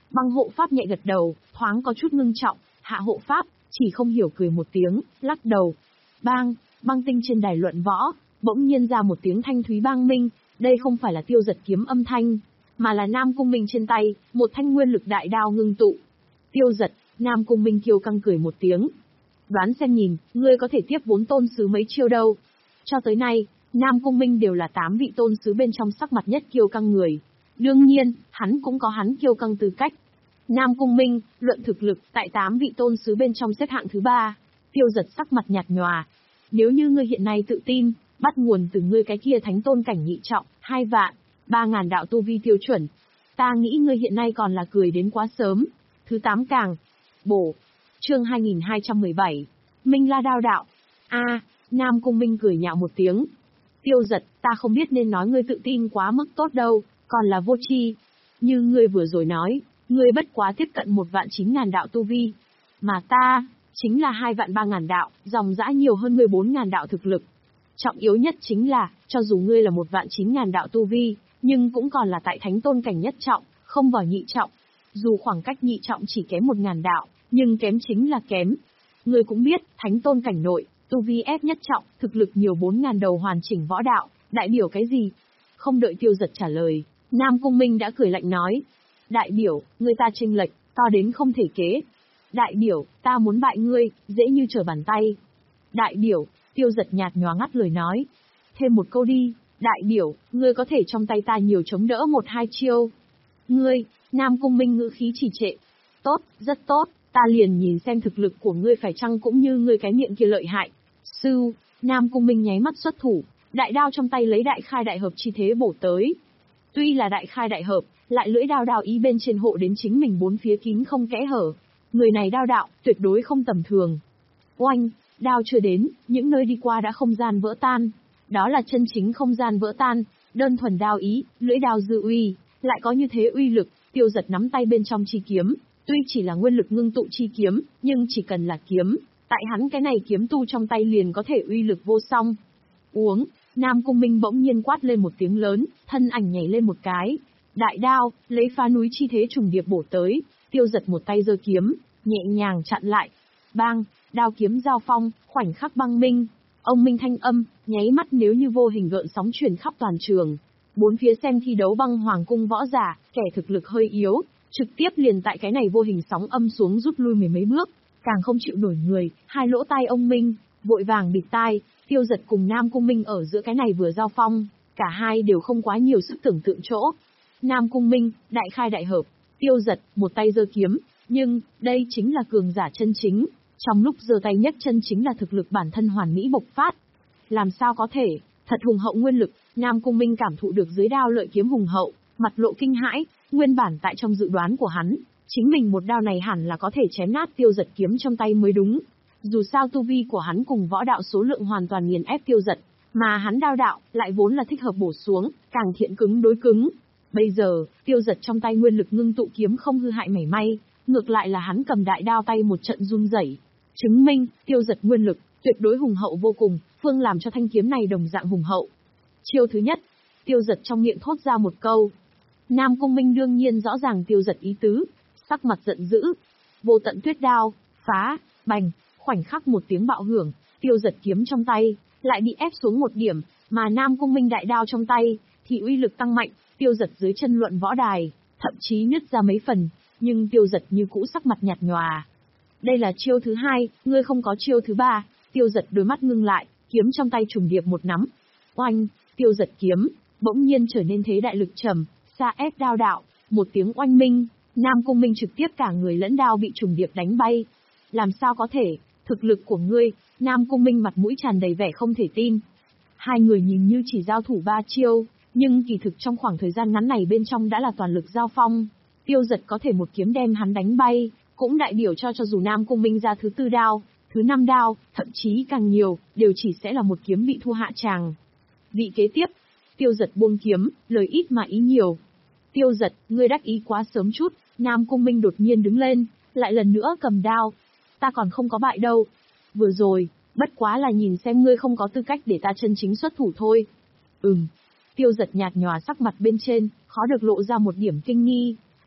Băng hộ pháp nhẹ gật đầu, thoáng có chút ngưng trọng, hạ hộ pháp, chỉ không hiểu cười một tiếng, lắc đầu. Bang, băng tinh trên đài luận võ, bỗng nhiên ra một tiếng thanh thúy bang minh, đây không phải là Tiêu Giật kiếm âm thanh, mà là Nam Cung Minh trên tay, một thanh nguyên lực đại đao ngưng tụ. Tiêu Giật, Nam Cung Minh kiêu căng cười một tiếng. Đoán xem nhìn, ngươi có thể tiếp bốn tôn sứ mấy chiêu đâu. Cho tới nay, Nam Cung Minh đều là tám vị tôn sứ bên trong sắc mặt nhất kiêu căng người. Đương nhiên, hắn cũng có hắn kiêu căng tư cách. Nam Cung Minh, luận thực lực, tại tám vị tôn sứ bên trong xếp hạng thứ ba. Tiêu Giật sắc mặt nhạt nhòa. Nếu như ngươi hiện nay tự tin, bắt nguồn từ ngươi cái kia thánh tôn cảnh nhị trọng, hai vạn, ba ngàn đạo tu vi tiêu chuẩn. Ta nghĩ ngươi hiện nay còn là cười đến quá sớm. Thứ tám càng. Bổ. Chương hai nghìn hai trăm mười bảy. Minh La Đao Đạo. A, à, Nam Cung Minh cười nhạo một tiếng. Tiêu Giật, ta không biết nên nói ngươi tự tin quá mức tốt đâu, còn là vô tri. Như ngươi vừa rồi nói, ngươi bất quá tiếp cận một vạn chín ngàn đạo tu vi. Mà ta, chính là hai vạn ba ngàn đạo, dòng dã nhiều hơn ngươi bốn ngàn đạo thực lực. Trọng yếu nhất chính là, cho dù ngươi là một vạn chín ngàn đạo tu vi, nhưng cũng còn là tại thánh tôn cảnh nhất trọng, không vào nhị trọng. Dù khoảng cách nhị trọng chỉ kém một ngàn đạo, nhưng kém chính là kém. Ngươi cũng biết, thánh tôn cảnh nội, tu vi ép nhất trọng, thực lực nhiều bốn ngàn đầu hoàn chỉnh võ đạo, đại biểu cái gì? Không đợi Tiêu Giật trả lời, Nam Cung Minh đã cười lạnh nói. Đại biểu, ngươi ta chênh lệch, to đến không thể kế. Đại biểu, ta muốn bại ngươi, dễ như trở bàn tay. Đại biểu, Tiêu Giật nhạt nhòa ngắt lời nói. Thêm một câu đi, đại biểu, ngươi có thể trong tay ta nhiều chống đỡ một hai chiêu. Ngươi, Nam Cung Minh ngữ khí trì trệ. Tốt, rất tốt, ta liền nhìn xem thực lực của ngươi phải chăng cũng như ngươi cái miệng kia lợi hại. Sư, Nam Cung Minh nháy mắt xuất thủ, đại đao trong tay lấy đại khai đại hợp chi thế bổ tới. Tuy là đại khai đại hợp, lại lưỡi đao đao ý bên trên hộ đến chính mình bốn phía kín không kẽ hở. Người này đao đạo, tuyệt đối không tầm thường. Oanh, đao chưa đến, những nơi đi qua đã không gian vỡ tan. Đó là chân chính không gian vỡ tan, đơn thuần đao ý, lưỡi đao dư uy, lại có như thế uy lực. Tiêu Giật nắm tay bên trong chi kiếm, tuy chỉ là nguyên lực ngưng tụ chi kiếm, nhưng chỉ cần là kiếm, tại hắn cái này kiếm tu trong tay liền có thể uy lực vô song. Uống, Nam Cung Minh bỗng nhiên quát lên một tiếng lớn, thân ảnh nhảy lên một cái. Đại đao, lấy phá núi chi thế trùng điệp bổ tới, Tiêu Giật một tay giơ kiếm, nhẹ nhàng chặn lại. Bang, đao kiếm giao phong, khoảnh khắc băng minh. Ông minh thanh âm, nháy mắt nếu như vô hình gợn sóng truyền khắp toàn trường. Bốn phía xem thi đấu băng hoàng cung võ giả, kẻ thực lực hơi yếu, trực tiếp liền tại cái này vô hình sóng âm xuống rút lui mười mấy bước, càng không chịu nổi người, hai lỗ tai ông Minh, vội vàng bịt tai. Tiêu Giật cùng Nam Cung Minh ở giữa cái này vừa giao phong, cả hai đều không quá nhiều sức tưởng tượng chỗ. Nam Cung Minh, đại khai đại hợp, Tiêu Giật, một tay giơ kiếm, nhưng, đây chính là cường giả chân chính, trong lúc giơ tay nhấc chân chính là thực lực bản thân hoàn mỹ bộc phát. Làm sao có thể, thật hùng hậu nguyên lực, Nam Cung Minh cảm thụ được dưới đao lợi kiếm hùng hậu, mặt lộ kinh hãi, nguyên bản tại trong dự đoán của hắn, chính mình một đao này hẳn là có thể chém nát Tiêu Giật kiếm trong tay mới đúng. Dù sao tu vi của hắn cùng võ đạo số lượng hoàn toàn nghiền ép Tiêu Giật, mà hắn đao đạo lại vốn là thích hợp bổ xuống, càng thiện cứng đối cứng. Bây giờ, Tiêu Giật trong tay nguyên lực ngưng tụ kiếm không hư hại mảy may, ngược lại là hắn cầm đại đao tay một trận run rẩy, chứng minh Tiêu Giật nguyên lực tuyệt đối hùng hậu vô cùng, phương làm cho thanh kiếm này đồng dạng hùng hậu. Chiêu thứ nhất, Tiêu Giật trong miệng thốt ra một câu. Nam Cung Minh đương nhiên rõ ràng Tiêu Giật ý tứ, sắc mặt giận dữ. Vô tận tuyết đao, phá, bành, khoảnh khắc một tiếng bạo hưởng, Tiêu Giật kiếm trong tay lại bị ép xuống một điểm, mà Nam Cung Minh đại đao trong tay thì uy lực tăng mạnh, Tiêu Giật dưới chân luận võ đài, thậm chí nứt ra mấy phần, nhưng Tiêu Giật như cũ sắc mặt nhạt nhòa. Đây là chiêu thứ hai, ngươi không có chiêu thứ ba. Tiêu Giật đôi mắt ngưng lại, kiếm trong tay trùng điệp một nắm. Oanh, Tiêu Giật kiếm bỗng nhiên trở nên thế đại lực trầm, xa ép đao đạo, một tiếng oanh minh, Nam Cung Minh trực tiếp cả người lẫn đao bị trùng điệp đánh bay. Làm sao có thể, thực lực của ngươi? Nam Cung Minh mặt mũi tràn đầy vẻ không thể tin. Hai người nhìn như chỉ giao thủ ba chiêu, nhưng kỳ thực trong khoảng thời gian ngắn này bên trong đã là toàn lực giao phong. Tiêu Giật có thể một kiếm đem hắn đánh bay, cũng đại biểu cho cho dù Nam Cung Minh ra thứ tư đao, thứ năm đao, thậm chí càng nhiều, đều chỉ sẽ là một kiếm bị thua hạ tràng. Vị kế tiếp, Tiêu Giật buông kiếm, lời ít mà ý nhiều. Tiêu Giật, ngươi đắc ý quá sớm chút. Nam Cung Minh đột nhiên đứng lên, lại lần nữa cầm đao. Ta còn không có bại đâu. Vừa rồi, bất quá là nhìn xem ngươi không có tư cách để ta chân chính xuất thủ thôi. Ừm. Tiêu Giật nhạt nhòa sắc mặt bên trên, khó được lộ ra một điểm kinh nghi.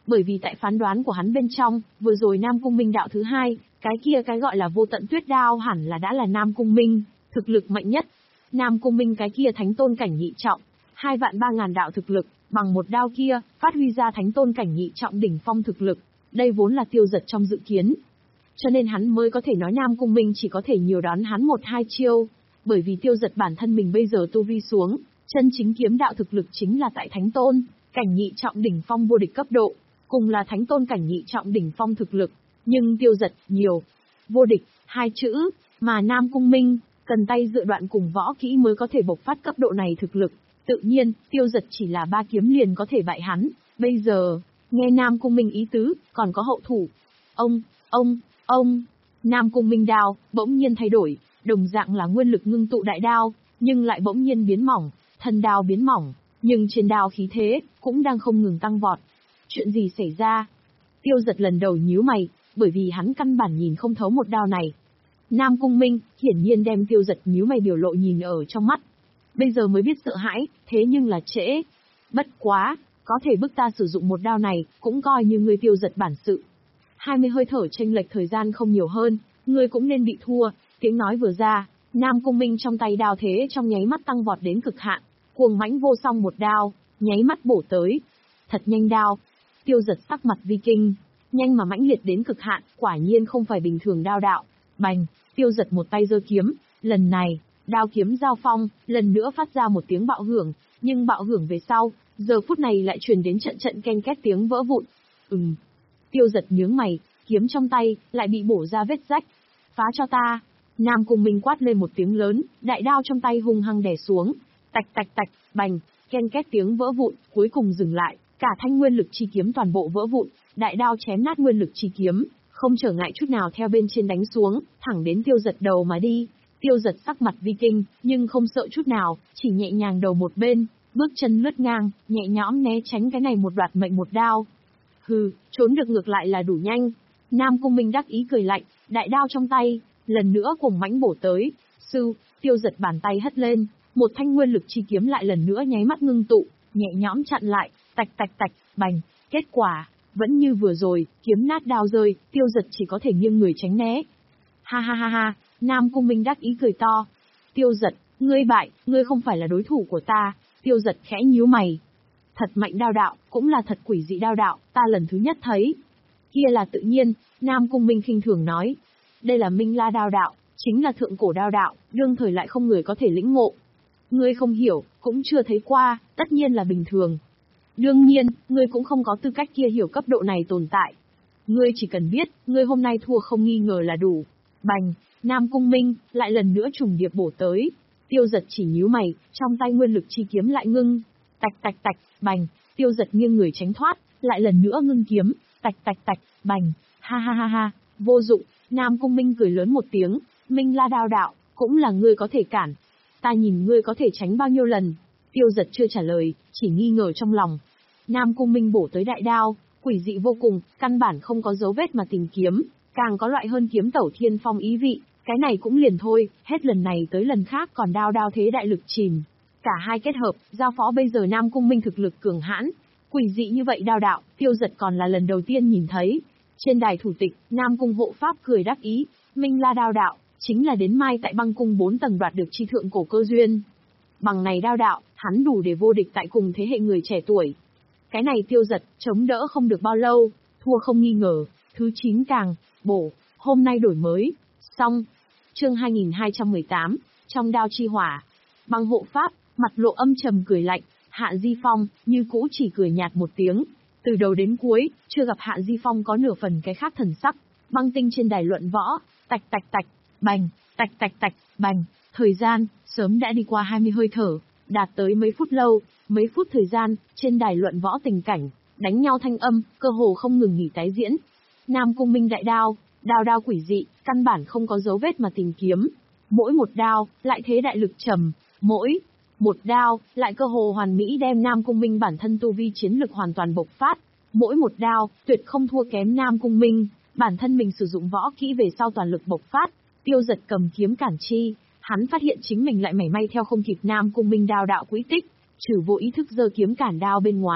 Bởi vì tại phán đoán của hắn bên trong, vừa rồi Nam Cung Minh đạo thứ hai, cái kia cái gọi là vô tận tuyết đao hẳn là đã là Nam Cung Minh, thực lực mạnh nhất. Nam Cung Minh cái kia thánh tôn cảnh nhị trọng, hai vạn ba ngàn đạo thực lực, bằng một đao kia, phát huy ra thánh tôn cảnh nhị trọng đỉnh phong thực lực. Đây vốn là Tiêu Dật trong dự kiến. Cho nên hắn mới có thể nói Nam Cung Minh chỉ có thể nhiều đoán hắn một hai chiêu. Bởi vì Tiêu Dật bản thân mình bây giờ tu vi xuống, chân chính kiếm đạo thực lực chính là tại thánh tôn, cảnh nhị trọng đỉnh phong vô địch cấp độ, cùng là thánh tôn cảnh nhị trọng đỉnh phong thực lực. Nhưng Tiêu Dật, nhiều, vô địch, hai chữ, mà Nam Cung Minh, cần tay dựa đoạn cùng võ kỹ mới có thể bộc phát cấp độ này thực lực. Tự nhiên, Tiêu Dật chỉ là ba kiếm liền có thể bại hắn. Bây giờ, nghe Nam Cung Minh ý tứ, còn có hậu thủ. Ông, ông, ông, Nam Cung Minh đao, bỗng nhiên thay đổi, đồng dạng là nguyên lực ngưng tụ đại đao, nhưng lại bỗng nhiên biến mỏng, thân đao biến mỏng, nhưng trên đao khí thế, cũng đang không ngừng tăng vọt. Chuyện gì xảy ra? Tiêu Dật lần đầu nhíu mày, bởi vì hắn căn bản nhìn không thấu một đao này. Nam Cung Minh, hiển nhiên đem Tiêu Dật nhíu mày biểu lộ nhìn ở trong mắt. Bây giờ mới biết sợ hãi, thế nhưng là trễ. Bất quá, có thể bức ta sử dụng một đao này, cũng coi như ngươi Tiêu Dật bản sự. hai mươi hơi thở chênh lệch thời gian không nhiều hơn, ngươi cũng nên bị thua. Tiếng nói vừa ra, Nam Cung Minh trong tay đao thế trong nháy mắt tăng vọt đến cực hạn, cuồng mãnh vô song một đao, nháy mắt bổ tới. Thật nhanh đao. Tiêu Dật sắc mặt vi kinh, nhanh mà mãnh liệt đến cực hạn, quả nhiên không phải bình thường đao đạo. Bành, Tiêu Dật một tay giơ kiếm, lần này, đao kiếm giao phong, lần nữa phát ra một tiếng bạo hưởng, nhưng bạo hưởng về sau, giờ phút này lại truyền đến trận trận ken két tiếng vỡ vụn. Ừm. Tiêu Dật nhướng mày, kiếm trong tay, lại bị bổ ra vết rách. Phá cho ta. Nam Cung Minh quát lên một tiếng lớn, đại đao trong tay hung hăng đè xuống. Tạch tạch tạch, bành, ken két tiếng vỡ vụn, cuối cùng dừng lại, cả thanh nguyên lực chi kiếm toàn bộ vỡ vụn, đại đao chém nát nguyên lực chi kiếm, không trở ngại chút nào theo bên trên đánh xuống, thẳng đến Tiêu Dật đầu mà đi. Tiêu Dật sắc mặt vi kinh, nhưng không sợ chút nào, chỉ nhẹ nhàng đầu một bên, bước chân lướt ngang, nhẹ nhõm né tránh cái này một đoạt mệnh một đao. Hừ, trốn được ngược lại là đủ nhanh. Nam Cung Minh đắc ý cười lạnh, đại đao trong tay, lần nữa cuồng mãnh bổ tới. Sư, Tiêu Dật bàn tay hất lên, một thanh nguyên lực chi kiếm lại lần nữa nháy mắt ngưng tụ, nhẹ nhõm chặn lại, tạch tạch tạch, bành. Kết quả, vẫn như vừa rồi, kiếm nát đao rơi, Tiêu Dật chỉ có thể nghiêng người tránh né. Ha ha ha ha, Nam Cung Minh đắc ý cười to. Tiêu Dật, ngươi bại, ngươi không phải là đối thủ của ta. Tiêu Dật khẽ nhíu mày. Thật mạnh đao đạo, cũng là thật quỷ dị đao đạo, ta lần thứ nhất thấy. Kia là tự nhiên, Nam Cung Minh khinh thường nói. Đây là Minh La đao đạo, chính là thượng cổ đao đạo, đương thời lại không người có thể lĩnh ngộ. Ngươi không hiểu, cũng chưa thấy qua, tất nhiên là bình thường. Đương nhiên, ngươi cũng không có tư cách kia hiểu cấp độ này tồn tại. Ngươi chỉ cần biết, ngươi hôm nay thua không nghi ngờ là đủ. Bành, Nam Cung Minh, lại lần nữa trùng điệp bổ tới. Tiêu Dật chỉ nhíu mày, trong tay nguyên lực chi kiếm lại ngưng. Tạch tạch tạch, bành, Tiêu Dật nghiêng người tránh thoát, lại lần nữa ngưng kiếm. Tạch tạch tạch, bành, ha ha ha ha, vô dụng. Nam Cung Minh cười lớn một tiếng, Minh La đao đạo, cũng là ngươi có thể cản. Ta nhìn ngươi có thể tránh bao nhiêu lần. Tiêu Dật chưa trả lời, chỉ nghi ngờ trong lòng. Nam Cung Minh bổ tới đại đao, quỷ dị vô cùng, căn bản không có dấu vết mà tìm kiếm, càng có loại hơn kiếm tẩu thiên phong ý vị. Cái này cũng liền thôi, hết lần này tới lần khác còn đao đao thế đại lực chìm. Cả hai kết hợp, giao phó bây giờ Nam Cung Minh thực lực cường hãn. Quỷ dị như vậy đao đạo, Tiêu Dật còn là lần đầu tiên nhìn thấy. Trên đài thủ tịch, Nam Cung hộ pháp cười đắc ý, Minh La đao đạo, chính là đến mai tại băng cung bốn tầng đoạt được chi thượng cổ cơ duyên. Bằng này đao đạo, hắn đủ để vô địch tại cùng thế hệ người trẻ tuổi. Cái này Tiêu Dật, chống đỡ không được bao lâu, thua không nghi ngờ. Thứ chín càng, bổ, hôm nay đổi mới. Xong. Chương hai nghìn hai trăm mười tám, trong đao chi hỏa. Băng hộ pháp, mặt lộ âm trầm cười lạnh, Hạ Di Phong, như cũ chỉ cười nhạt một tiếng. Từ đầu đến cuối, chưa gặp Hạ Di Phong có nửa phần cái khác thần sắc. Băng tinh trên đài luận võ, tạch tạch tạch, bành, tạch tạch tạch, bành. Thời gian, sớm đã đi qua hai mươi hơi thở, đạt tới mấy phút lâu, mấy phút thời gian, trên đài luận võ tình cảnh, đánh nhau thanh âm, cơ hồ không ngừng nghỉ tái diễn. Nam Cung Minh đại đao, đao đao quỷ dị, căn bản không có dấu vết mà tìm kiếm. Mỗi một đao, lại thế đại lực trầm, mỗi một đao, lại cơ hồ hoàn mỹ đem Nam Cung Minh bản thân tu vi chiến lực hoàn toàn bộc phát. Mỗi một đao, tuyệt không thua kém Nam Cung Minh, bản thân mình sử dụng võ kỹ về sau toàn lực bộc phát. Tiêu Dật cầm kiếm cản chi, hắn phát hiện chính mình lại mảy may theo không kịp Nam Cung Minh đao đạo quỹ tích, trừ vô ý thức giơ kiếm cản đao bên ngoài,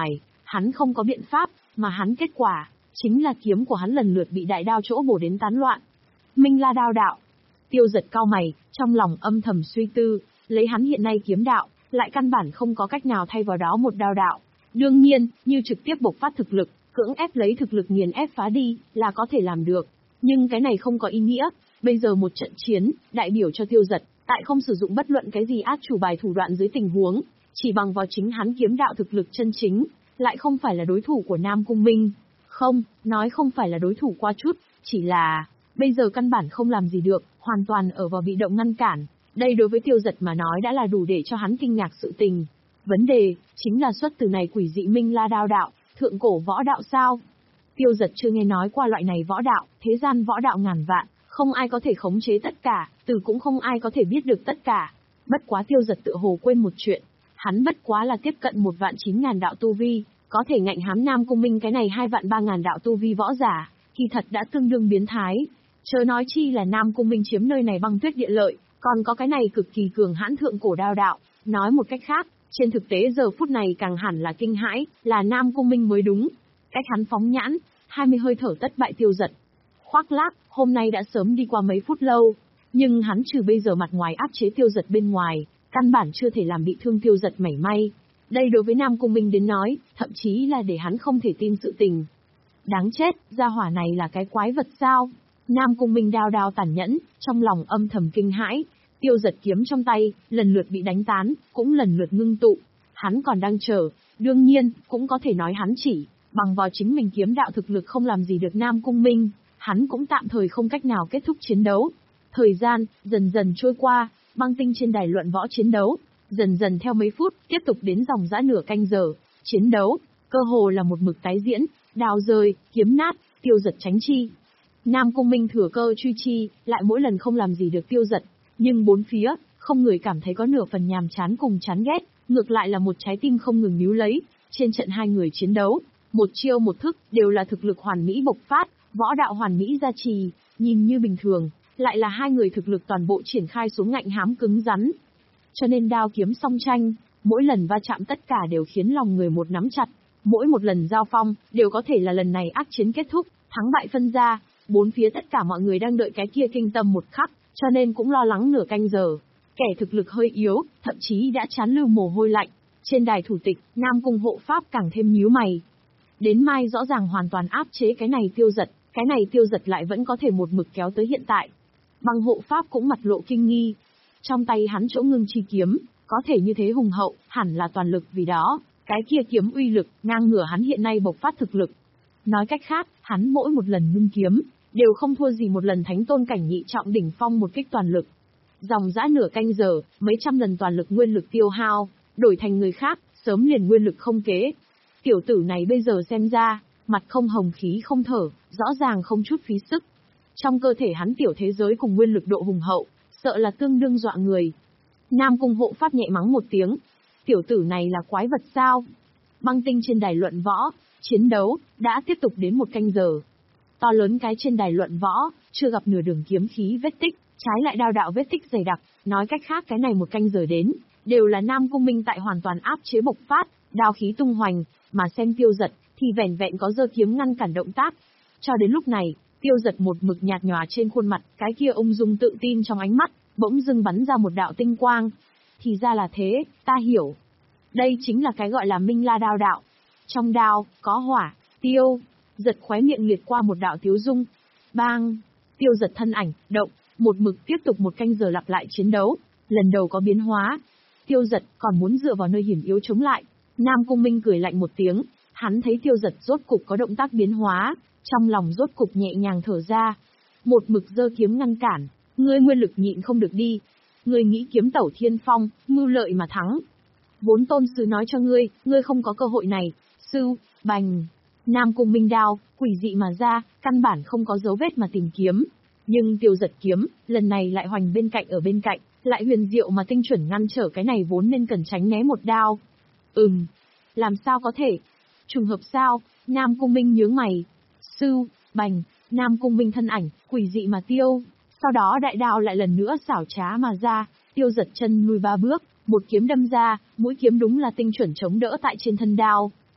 Hắn không có biện pháp, mà hắn kết quả, chính là kiếm của hắn lần lượt bị đại đao chỗ bổ đến tán loạn. Minh La đao đạo. Tiêu Giật cau mày, trong lòng âm thầm suy tư, lấy hắn hiện nay kiếm đạo, lại căn bản không có cách nào thay vào đó một đao đạo. Đương nhiên, như trực tiếp bộc phát thực lực, cưỡng ép lấy thực lực nghiền ép phá đi, là có thể làm được. Nhưng cái này không có ý nghĩa, bây giờ một trận chiến, đại biểu cho Tiêu Giật, tại không sử dụng bất luận cái gì át chủ bài thủ đoạn dưới tình huống, chỉ bằng vào chính hắn kiếm đạo thực lực chân chính, lại không phải là đối thủ của Nam Cung Minh. Không, nói không phải là đối thủ qua chút, chỉ là, bây giờ căn bản không làm gì được, hoàn toàn ở vào bị động ngăn cản. Đây đối với Tiêu Giật mà nói đã là đủ để cho hắn kinh ngạc sự tình. Vấn đề, chính là xuất từ này quỷ dị Minh La đao đạo, thượng cổ võ đạo sao? Tiêu Giật chưa nghe nói qua loại này võ đạo, thế gian võ đạo ngàn vạn, không ai có thể khống chế tất cả, từ cũng không ai có thể biết được tất cả. Bất quá Tiêu Giật tựa hồ quên một chuyện, hắn bất quá là tiếp cận một vạn chín ngàn đạo tu vi, có thể ngạnh hám Nam Cung Minh cái này hai vạn ba ngàn đạo tu vi võ giả, kỳ thật đã tương đương biến thái. Chớ nói chi là Nam Cung Minh chiếm nơi này băng tuyết địa lợi, còn có cái này cực kỳ cường hãn thượng cổ đao đạo, nói một cách khác, trên thực tế giờ phút này càng hẳn là kinh hãi, là Nam Cung Minh mới đúng. Cách hắn phóng nhãn, hai mươi hơi thở tất bại Tiêu Giật. Khoác lác, hôm nay đã sớm đi qua mấy phút lâu, nhưng hắn trừ bây giờ mặt ngoài áp chế Tiêu Giật bên ngoài, căn bản chưa thể làm bị thương Tiêu Giật mảy may. Đây đối với Nam Cung Minh đến nói, thậm chí là để hắn không thể tin sự tình. Đáng chết, gia hỏa này là cái quái vật sao? Nam Cung Minh đao đao tàn nhẫn, trong lòng âm thầm kinh hãi. Tiêu Giật kiếm trong tay, lần lượt bị đánh tán, cũng lần lượt ngưng tụ. Hắn còn đang chờ, đương nhiên, cũng có thể nói hắn chỉ, bằng vào chính mình kiếm đạo thực lực không làm gì được Nam Cung Minh, hắn cũng tạm thời không cách nào kết thúc chiến đấu. Thời gian, dần dần trôi qua, băng tinh trên đài luận võ chiến đấu, dần dần theo mấy phút, tiếp tục đến dòng dã nửa canh giờ, chiến đấu, cơ hồ là một mực tái diễn, đao rơi, kiếm nát, Tiêu Giật tránh chi. Nam Cung Minh thừa cơ truy chi, lại mỗi lần không làm gì được Tiêu Giật, nhưng bốn phía, không người cảm thấy có nửa phần nhàm chán cùng chán ghét, ngược lại là một trái tim không ngừng níu lấy. Trên trận hai người chiến đấu, một chiêu một thức, đều là thực lực hoàn mỹ bộc phát, võ đạo hoàn mỹ gia trì, nhìn như bình thường, lại là hai người thực lực toàn bộ triển khai xuống ngạnh hám cứng rắn. Cho nên đao kiếm song tranh, mỗi lần va chạm tất cả đều khiến lòng người một nắm chặt, mỗi một lần giao phong, đều có thể là lần này ác chiến kết thúc, thắng bại phân ra, bốn phía tất cả mọi người đang đợi cái kia kinh tâm một khắc, cho nên cũng lo lắng nửa canh giờ. Kẻ thực lực hơi yếu, thậm chí đã chán lưu mồ hôi lạnh. Trên đài thủ tịch, Nam Cung hộ pháp càng thêm nhíu mày. Đến mai rõ ràng hoàn toàn áp chế cái này Tiêu Giật, cái này Tiêu Giật lại vẫn có thể một mực kéo tới hiện tại. Băng hộ pháp cũng mặt lộ kinh nghi. Trong tay hắn chỗ ngưng chi kiếm, có thể như thế hùng hậu, hẳn là toàn lực vì đó, cái kia kiếm uy lực, ngang ngửa hắn hiện nay bộc phát thực lực. Nói cách khác, hắn mỗi một lần ngưng kiếm, đều không thua gì một lần thánh tôn cảnh nhị trọng đỉnh phong một kích toàn lực. Dòng dã nửa canh giờ, mấy trăm lần toàn lực nguyên lực tiêu hao, đổi thành người khác, sớm liền nguyên lực không kế. Tiểu tử này bây giờ xem ra, mặt không hồng khí không thở, rõ ràng không chút phí sức. Trong cơ thể hắn tiểu thế giới cùng nguyên lực độ hùng hậu, sợ là tương đương dọa người. Nam Cung hộ pháp nhẹ mắng một tiếng. Tiểu tử này là quái vật sao? Băng tinh trên đài luận võ, chiến đấu, đã tiếp tục đến một canh giờ. To lớn cái trên đài luận võ, chưa gặp nửa đường kiếm khí vết tích, trái lại đao đạo vết tích dày đặc, nói cách khác cái này một canh giờ đến, đều là Nam Cung Minh tại hoàn toàn áp chế bộc phát, đao khí tung hoành, mà xem Tiêu Giật, thì vẻn vẹn có giơ kiếm ngăn cản động tác. Cho đến lúc này, Tiêu Giật một mực nhạt nhòa trên khuôn mặt, cái kia ung dung tự tin trong ánh mắt, bỗng dưng bắn ra một đạo tinh quang. Thì ra là thế, ta hiểu. Đây chính là cái gọi là Minh La đao đạo. Trong đao, có hỏa, Tiêu Giật khóe miệng liệt qua một đạo tiếu dung. Bang! Tiêu Giật thân ảnh, động, một mực tiếp tục một canh giờ lặp lại chiến đấu. Lần đầu có biến hóa. Tiêu Giật còn muốn dựa vào nơi hiểm yếu chống lại. Nam Cung Minh cười lạnh một tiếng, hắn thấy Tiêu Giật rốt cục có động tác biến hóa, trong lòng rốt cục nhẹ nhàng thở ra. Một mực giơ kiếm ngăn cản, ngươi nguyên lực nhịn không được đi. Ngươi nghĩ kiếm tẩu thiên phong, mưu lợi mà thắng. Vốn tôn sư nói cho ngươi, ngươi không có cơ hội này. Sư, bành. Nam Cung Minh đao, quỷ dị mà ra, căn bản không có dấu vết mà tìm kiếm. Nhưng Tiêu Giật kiếm, lần này lại hoành bên cạnh ở bên cạnh, lại huyền diệu mà tinh chuẩn ngăn trở cái này vốn nên cần tránh né một đao. Ừm, làm sao có thể? Trùng hợp sao? Nam Cung Minh nhướng mày. Sư, bành, Nam Cung Minh thân ảnh, quỷ dị mà tiêu. Sau đó đại đao lại lần nữa xảo trá mà ra, Tiêu Giật chân lùi ba bước, một kiếm đâm ra, mũi kiếm đúng là tinh chuẩn chống đỡ tại trên thân đao.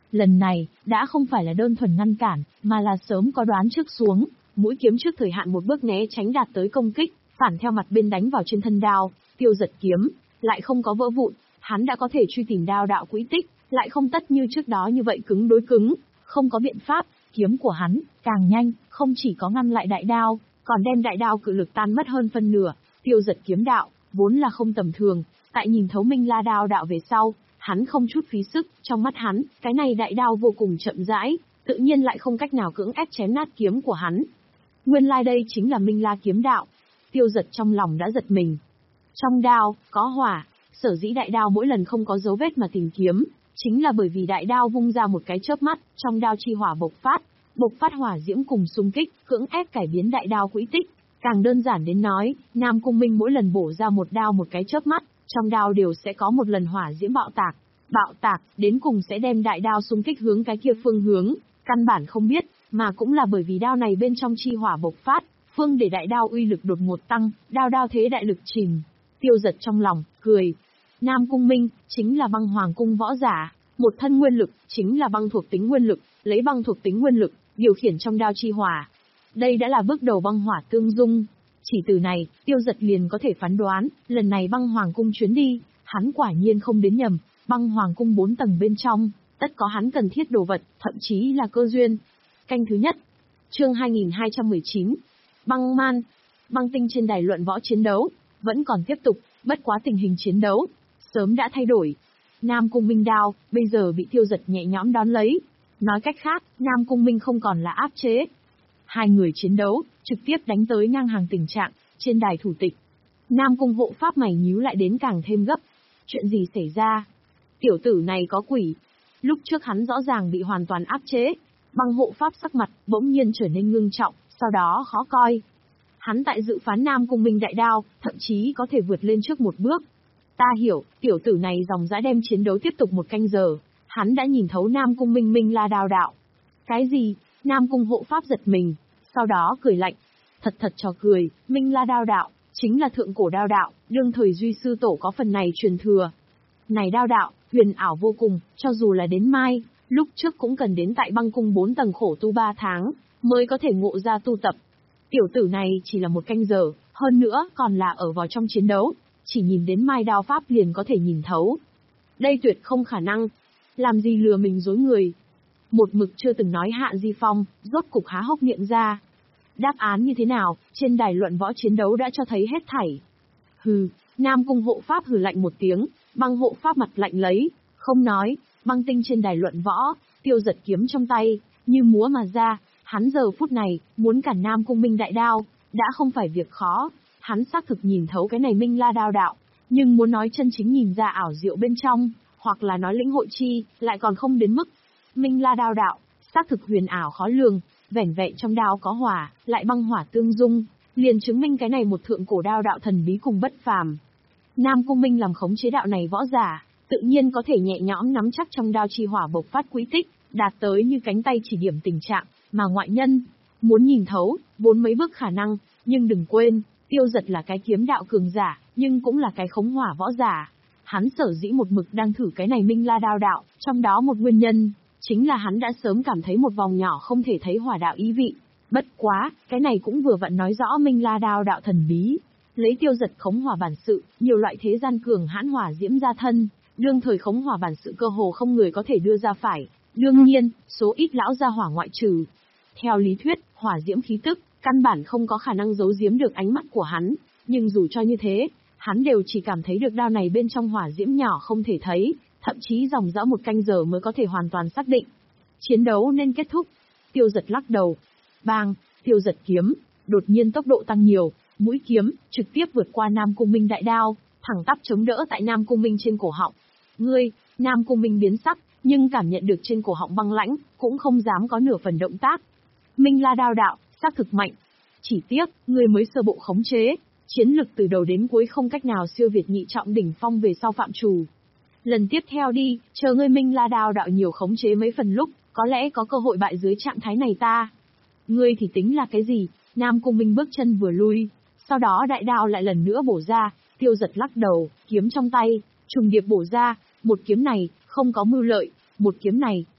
Lần này, đã không phải là đơn thuần ngăn cản, mà là sớm có đoán trước xuống, mũi kiếm trước thời hạn một bước né tránh đạt tới công kích, phản theo mặt bên đánh vào trên thân đao, Tiêu Giật kiếm lại không có vỡ vụn, hắn đã có thể truy tìm đao đạo quỹ tích, lại không tất như trước đó như vậy cứng đối cứng, không có biện pháp, kiếm của hắn càng nhanh, không chỉ có ngăn lại đại đao, còn đem đại đao cự lực tan mất hơn phân nửa. Tiêu Giật kiếm đạo vốn là không tầm thường, tại nhìn thấu Minh La đao đạo về sau, hắn không chút phí sức, trong mắt hắn, cái này đại đao vô cùng chậm rãi, tự nhiên lại không cách nào cưỡng ép chém nát kiếm của hắn. Nguyên lai like đây chính là Minh La kiếm đạo. Tiêu Giật trong lòng đã giật mình. Trong đao có hỏa, sở dĩ đại đao mỗi lần không có dấu vết mà tìm kiếm, chính là bởi vì đại đao vung ra một cái chớp mắt, trong đao chi hỏa bộc phát, bộc phát hỏa diễm cùng xung kích, cưỡng ép cải biến đại đao quỹ tích. Càng đơn giản đến nói, Nam Cung Minh mỗi lần bổ ra một đao một cái chớp mắt, trong đao đều sẽ có một lần hỏa diễm bạo tạc. Bạo tạc, đến cùng sẽ đem đại đao xung kích hướng cái kia phương hướng, căn bản không biết, mà cũng là bởi vì đao này bên trong chi hỏa bộc phát, phương để đại đao uy lực đột ngột tăng, đao đao thế đại lực chìm. Tiêu Giật trong lòng, cười. Nam Cung Minh, chính là băng hoàng cung võ giả, một thân nguyên lực, chính là băng thuộc tính nguyên lực, lấy băng thuộc tính nguyên lực, điều khiển trong đao chi hỏa. Đây đã là bước đầu băng hỏa tương dung. Chỉ từ này, Tiêu Giật liền có thể phán đoán, lần này băng hoàng cung chuyến đi, hắn quả nhiên không đến nhầm, băng hoàng cung bốn tầng bên trong, tất có hắn cần thiết đồ vật, thậm chí là cơ duyên. Canh thứ nhất, chương hai nghìn hai trăm mười chín, băng man, băng tinh trên đài luận võ chiến đấu, vẫn còn tiếp tục, bất quá tình hình chiến đấu, sớm đã thay đổi. Nam Cung Minh đao, bây giờ bị Tiêu Giật nhẹ nhõm đón lấy. Nói cách khác, Nam Cung Minh không còn là áp chế. Hai người chiến đấu, trực tiếp đánh tới ngang hàng tình trạng, trên đài thủ tịch. Nam Cung hộ pháp mày nhíu lại đến càng thêm gấp. Chuyện gì xảy ra? Tiểu tử này có quỷ. Lúc trước hắn rõ ràng bị hoàn toàn áp chế. Băng hộ pháp sắc mặt, bỗng nhiên trở nên ngưng trọng, sau đó khó coi. Hắn tại dự phán Nam Cung Minh đại đao, thậm chí có thể vượt lên trước một bước. Ta hiểu, tiểu tử này dòng dã đem chiến đấu tiếp tục một canh giờ. Hắn đã nhìn thấu Nam Cung Minh Minh La đao đạo. Cái gì? Nam Cung hộ pháp giật mình, sau đó cười lạnh. Thật thật trò cười, Minh La đao đạo, chính là thượng cổ đao đạo, đương thời Duy Sư Tổ có phần này truyền thừa. Này đao đạo, huyền ảo vô cùng, cho dù là đến mai, lúc trước cũng cần đến tại băng cung bốn tầng khổ tu ba tháng, mới có thể ngộ ra tu tập. Tiểu tử này chỉ là một canh giờ, hơn nữa còn là ở vào trong chiến đấu, chỉ nhìn đến mai đao pháp liền có thể nhìn thấu. Đây tuyệt không khả năng, làm gì lừa mình dối người. Một mực chưa từng nói Hạ Di Phong, rốt cục há hốc miệng ra. Đáp án như thế nào, trên đài luận võ chiến đấu đã cho thấy hết thảy. Hừ, Nam Cung hộ pháp hừ lạnh một tiếng, băng hộ pháp mặt lạnh lấy, không nói, băng tinh trên đài luận võ, Tiêu Giật kiếm trong tay, như múa mà ra, hắn giờ phút này, muốn cản Nam Cung Minh đại đao, đã không phải việc khó, hắn xác thực nhìn thấu cái này Minh La đao đạo, nhưng muốn nói chân chính nhìn ra ảo diệu bên trong, hoặc là nói lĩnh hội chi, lại còn không đến mức. Minh La đao đạo, xác thực huyền ảo khó lường, vẻn vẹn trong đao có hỏa, lại băng hỏa tương dung, liền chứng minh cái này một thượng cổ đao đạo thần bí cùng bất phàm. Nam Cung Minh làm khống chế đạo này võ giả, tự nhiên có thể nhẹ nhõm nắm chắc trong đao chi hỏa bộc phát quỹ tích, đạt tới như cánh tay chỉ điểm tình trạng, mà ngoại nhân muốn nhìn thấu, vốn mấy bước khả năng, nhưng đừng quên, Tiêu Giật là cái kiếm đạo cường giả, nhưng cũng là cái khống hỏa võ giả. Hắn sở dĩ một mực đang thử cái này Minh La đao đạo, trong đó một nguyên nhân chính là hắn đã sớm cảm thấy một vòng nhỏ không thể thấy hỏa đạo ý vị. Bất quá, cái này cũng vừa vặn nói rõ Minh La đao đạo thần bí. Lấy Tiêu Giật khống hỏa bản sự, nhiều loại thế gian cường hãn hỏa diễm ra thân, đương thời khống hỏa bản sự cơ hồ không người có thể đưa ra phải. Đương nhiên, số ít lão gia hỏa ngoại trừ. Theo lý thuyết, hỏa diễm khí tức, căn bản không có khả năng giấu giếm được ánh mắt của hắn, nhưng dù cho như thế, hắn đều chỉ cảm thấy được đao này bên trong hỏa diễm nhỏ không thể thấy, thậm chí dòng dã một canh giờ mới có thể hoàn toàn xác định. Chiến đấu nên kết thúc. Tiêu Giật lắc đầu. Bang, Tiêu Giật kiếm, đột nhiên tốc độ tăng nhiều, mũi kiếm, trực tiếp vượt qua Nam Cung Minh đại đao, thẳng tắp chống đỡ tại Nam Cung Minh trên cổ họng. Ngươi, Nam Cung Minh biến sắc, nhưng cảm nhận được trên cổ họng băng lãnh, cũng không dám có nửa phần động tác. Minh La đao đạo, xác thực mạnh. Chỉ tiếc, ngươi mới sơ bộ khống chế, chiến lực từ đầu đến cuối không cách nào siêu việt nhị trọng đỉnh phong về sau phạm trù. Lần tiếp theo đi, chờ ngươi Minh La đao đạo nhiều khống chế mấy phần lúc, có lẽ có cơ hội bại dưới trạng thái này ta. Ngươi thì tính là cái gì? Nam Cung Minh bước chân vừa lui, sau đó đại đao lại lần nữa bổ ra, Tiêu Giật lắc đầu, kiếm trong tay, trùng điệp bổ ra, một kiếm này, không có mưu lợi, một kiếm này,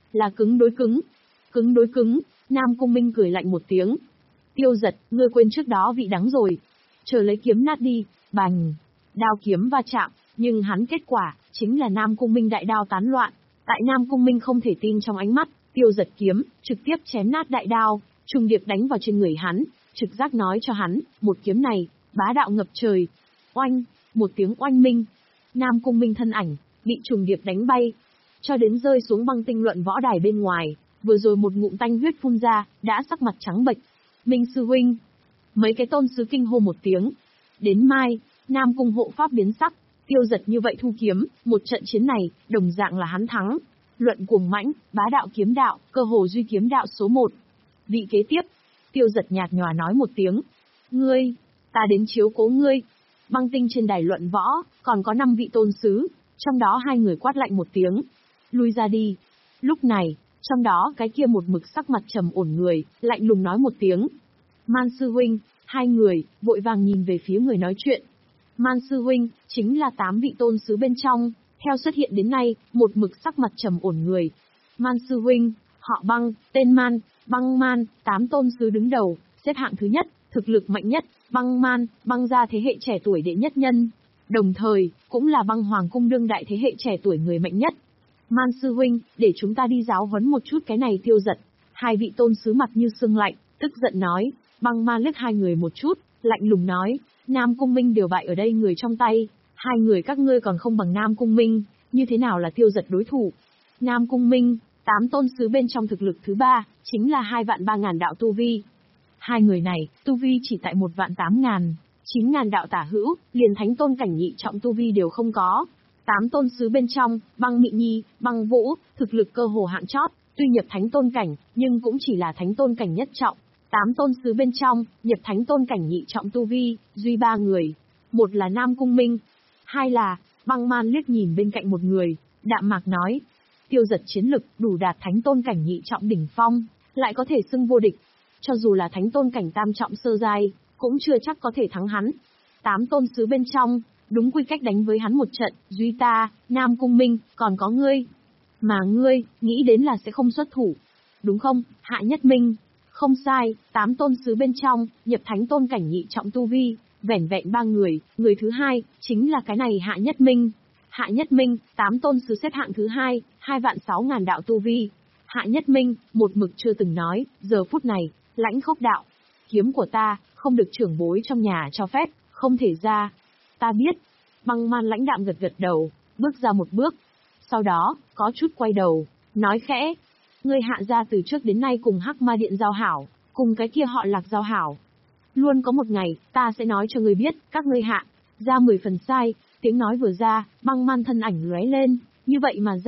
là cứng đối cứng. Cứng đối cứng, Nam Cung Minh cười lạnh một tiếng. Tiêu Giật, ngươi quên trước đó vị đắng rồi. Chờ lấy kiếm nát đi, bành. Đao kiếm va chạm, nhưng hắn kết quả, chính là Nam Cung Minh đại đao tán loạn. Tại Nam Cung Minh không thể tin trong ánh mắt, Tiêu Giật kiếm, trực tiếp chém nát đại đao, trùng điệp đánh vào trên người hắn, trực giác nói cho hắn, một kiếm này, bá đạo ngập trời. Oanh, một tiếng oanh minh. Nam Cung Minh thân ảnh, bị trùng điệp đánh bay, cho đến rơi xuống băng tinh luận võ đài bên ngoài, vừa rồi một ngụm tanh huyết phun ra, đã sắc mặt trắng bệch. Minh sư huynh, mấy cái tôn sứ kinh hô một tiếng. Đến mai, Nam Cung hộ pháp biến sắc, Tiêu Giật như vậy thu kiếm, một trận chiến này, đồng dạng là hắn thắng. Luận cuồng mãnh, bá đạo kiếm đạo, cơ hồ duy kiếm đạo số một. Vị kế tiếp, Tiêu Giật nhạt nhòa nói một tiếng. Ngươi, ta đến chiếu cố ngươi. Băng tinh trên đài luận võ, còn có năm vị tôn sứ, trong đó hai người quát lạnh một tiếng. Lui ra đi. Lúc này, trong đó cái kia một mực sắc mặt trầm ổn người, lạnh lùng nói một tiếng. Man sư huynh, hai người, vội vàng nhìn về phía người nói chuyện. Man sư huynh, chính là tám vị tôn sứ bên trong, theo xuất hiện đến nay, một mực sắc mặt trầm ổn người. Man sư huynh, họ Băng, tên Man, Băng Man, tám tôn sứ đứng đầu, xếp hạng thứ nhất, thực lực mạnh nhất, Băng Man, Băng gia thế hệ trẻ tuổi đệ nhất nhân. Đồng thời, cũng là Băng Hoàng cung đương đại thế hệ trẻ tuổi người mạnh nhất. Man sư huynh, để chúng ta đi giáo huấn một chút cái này Tiêu Giật. Hai vị tôn sứ mặt như sương lạnh, tức giận nói. Băng Man liếc hai người một chút, lạnh lùng nói, Nam Cung Minh đều bại ở đây người trong tay, hai người các ngươi còn không bằng Nam Cung Minh, như thế nào là Tiêu Giật đối thủ? Nam Cung Minh, tám tôn sứ bên trong thực lực thứ ba, chính là hai vạn ba ngàn đạo tu vi. Hai người này, tu vi chỉ tại một vạn tám ngàn, chín ngàn đạo tả hữu, liền thánh tôn cảnh nhị trọng tu vi đều không có. Tám tôn sứ bên trong, Băng Mị Nhi, Băng Vũ, thực lực cơ hồ hạng chót, tuy nhập thánh tôn cảnh, nhưng cũng chỉ là thánh tôn cảnh nhất trọng. Tám tôn sứ bên trong, nhập thánh tôn cảnh nhị trọng tu vi, duy ba người. Một là Nam Cung Minh, hai là, Băng Man liếc nhìn bên cạnh một người, đạm mạc nói. Tiêu Giật chiến lực đủ đạt thánh tôn cảnh nhị trọng đỉnh phong, lại có thể xưng vô địch. Cho dù là thánh tôn cảnh tam trọng sơ giai, cũng chưa chắc có thể thắng hắn. Tám tôn sứ bên trong, đúng quy cách đánh với hắn một trận, duy ta, Nam Cung Minh, còn có ngươi. Mà ngươi, nghĩ đến là sẽ không xuất thủ. Đúng không, Hạ Nhất Minh? Không sai, tám tôn sứ bên trong, nhập thánh tôn cảnh nhị trọng tu vi, vẻn vẹn ba người, người thứ hai, chính là cái này Hạ Nhất Minh. Hạ Nhất Minh, tám tôn sứ xếp hạng thứ hai, hai vạn sáu ngàn đạo tu vi. Hạ Nhất Minh, một mực chưa từng nói, giờ phút này, lãnh khốc đạo. Kiếm của ta, không được trưởng bối trong nhà cho phép, không thể ra. Ta biết. Băng Man lãnh đạm gật gật đầu, bước ra một bước. Sau đó, có chút quay đầu, nói khẽ. Ngươi Hạ gia từ trước đến nay cùng Hắc Ma Điện giao hảo, cùng cái kia họ Lạc giao hảo. Luôn có một ngày, ta sẽ nói cho ngươi biết, các ngươi Hạ gia mười phần sai. Tiếng nói vừa ra, Băng Man thân ảnh lóe lên, như vậy mà ra.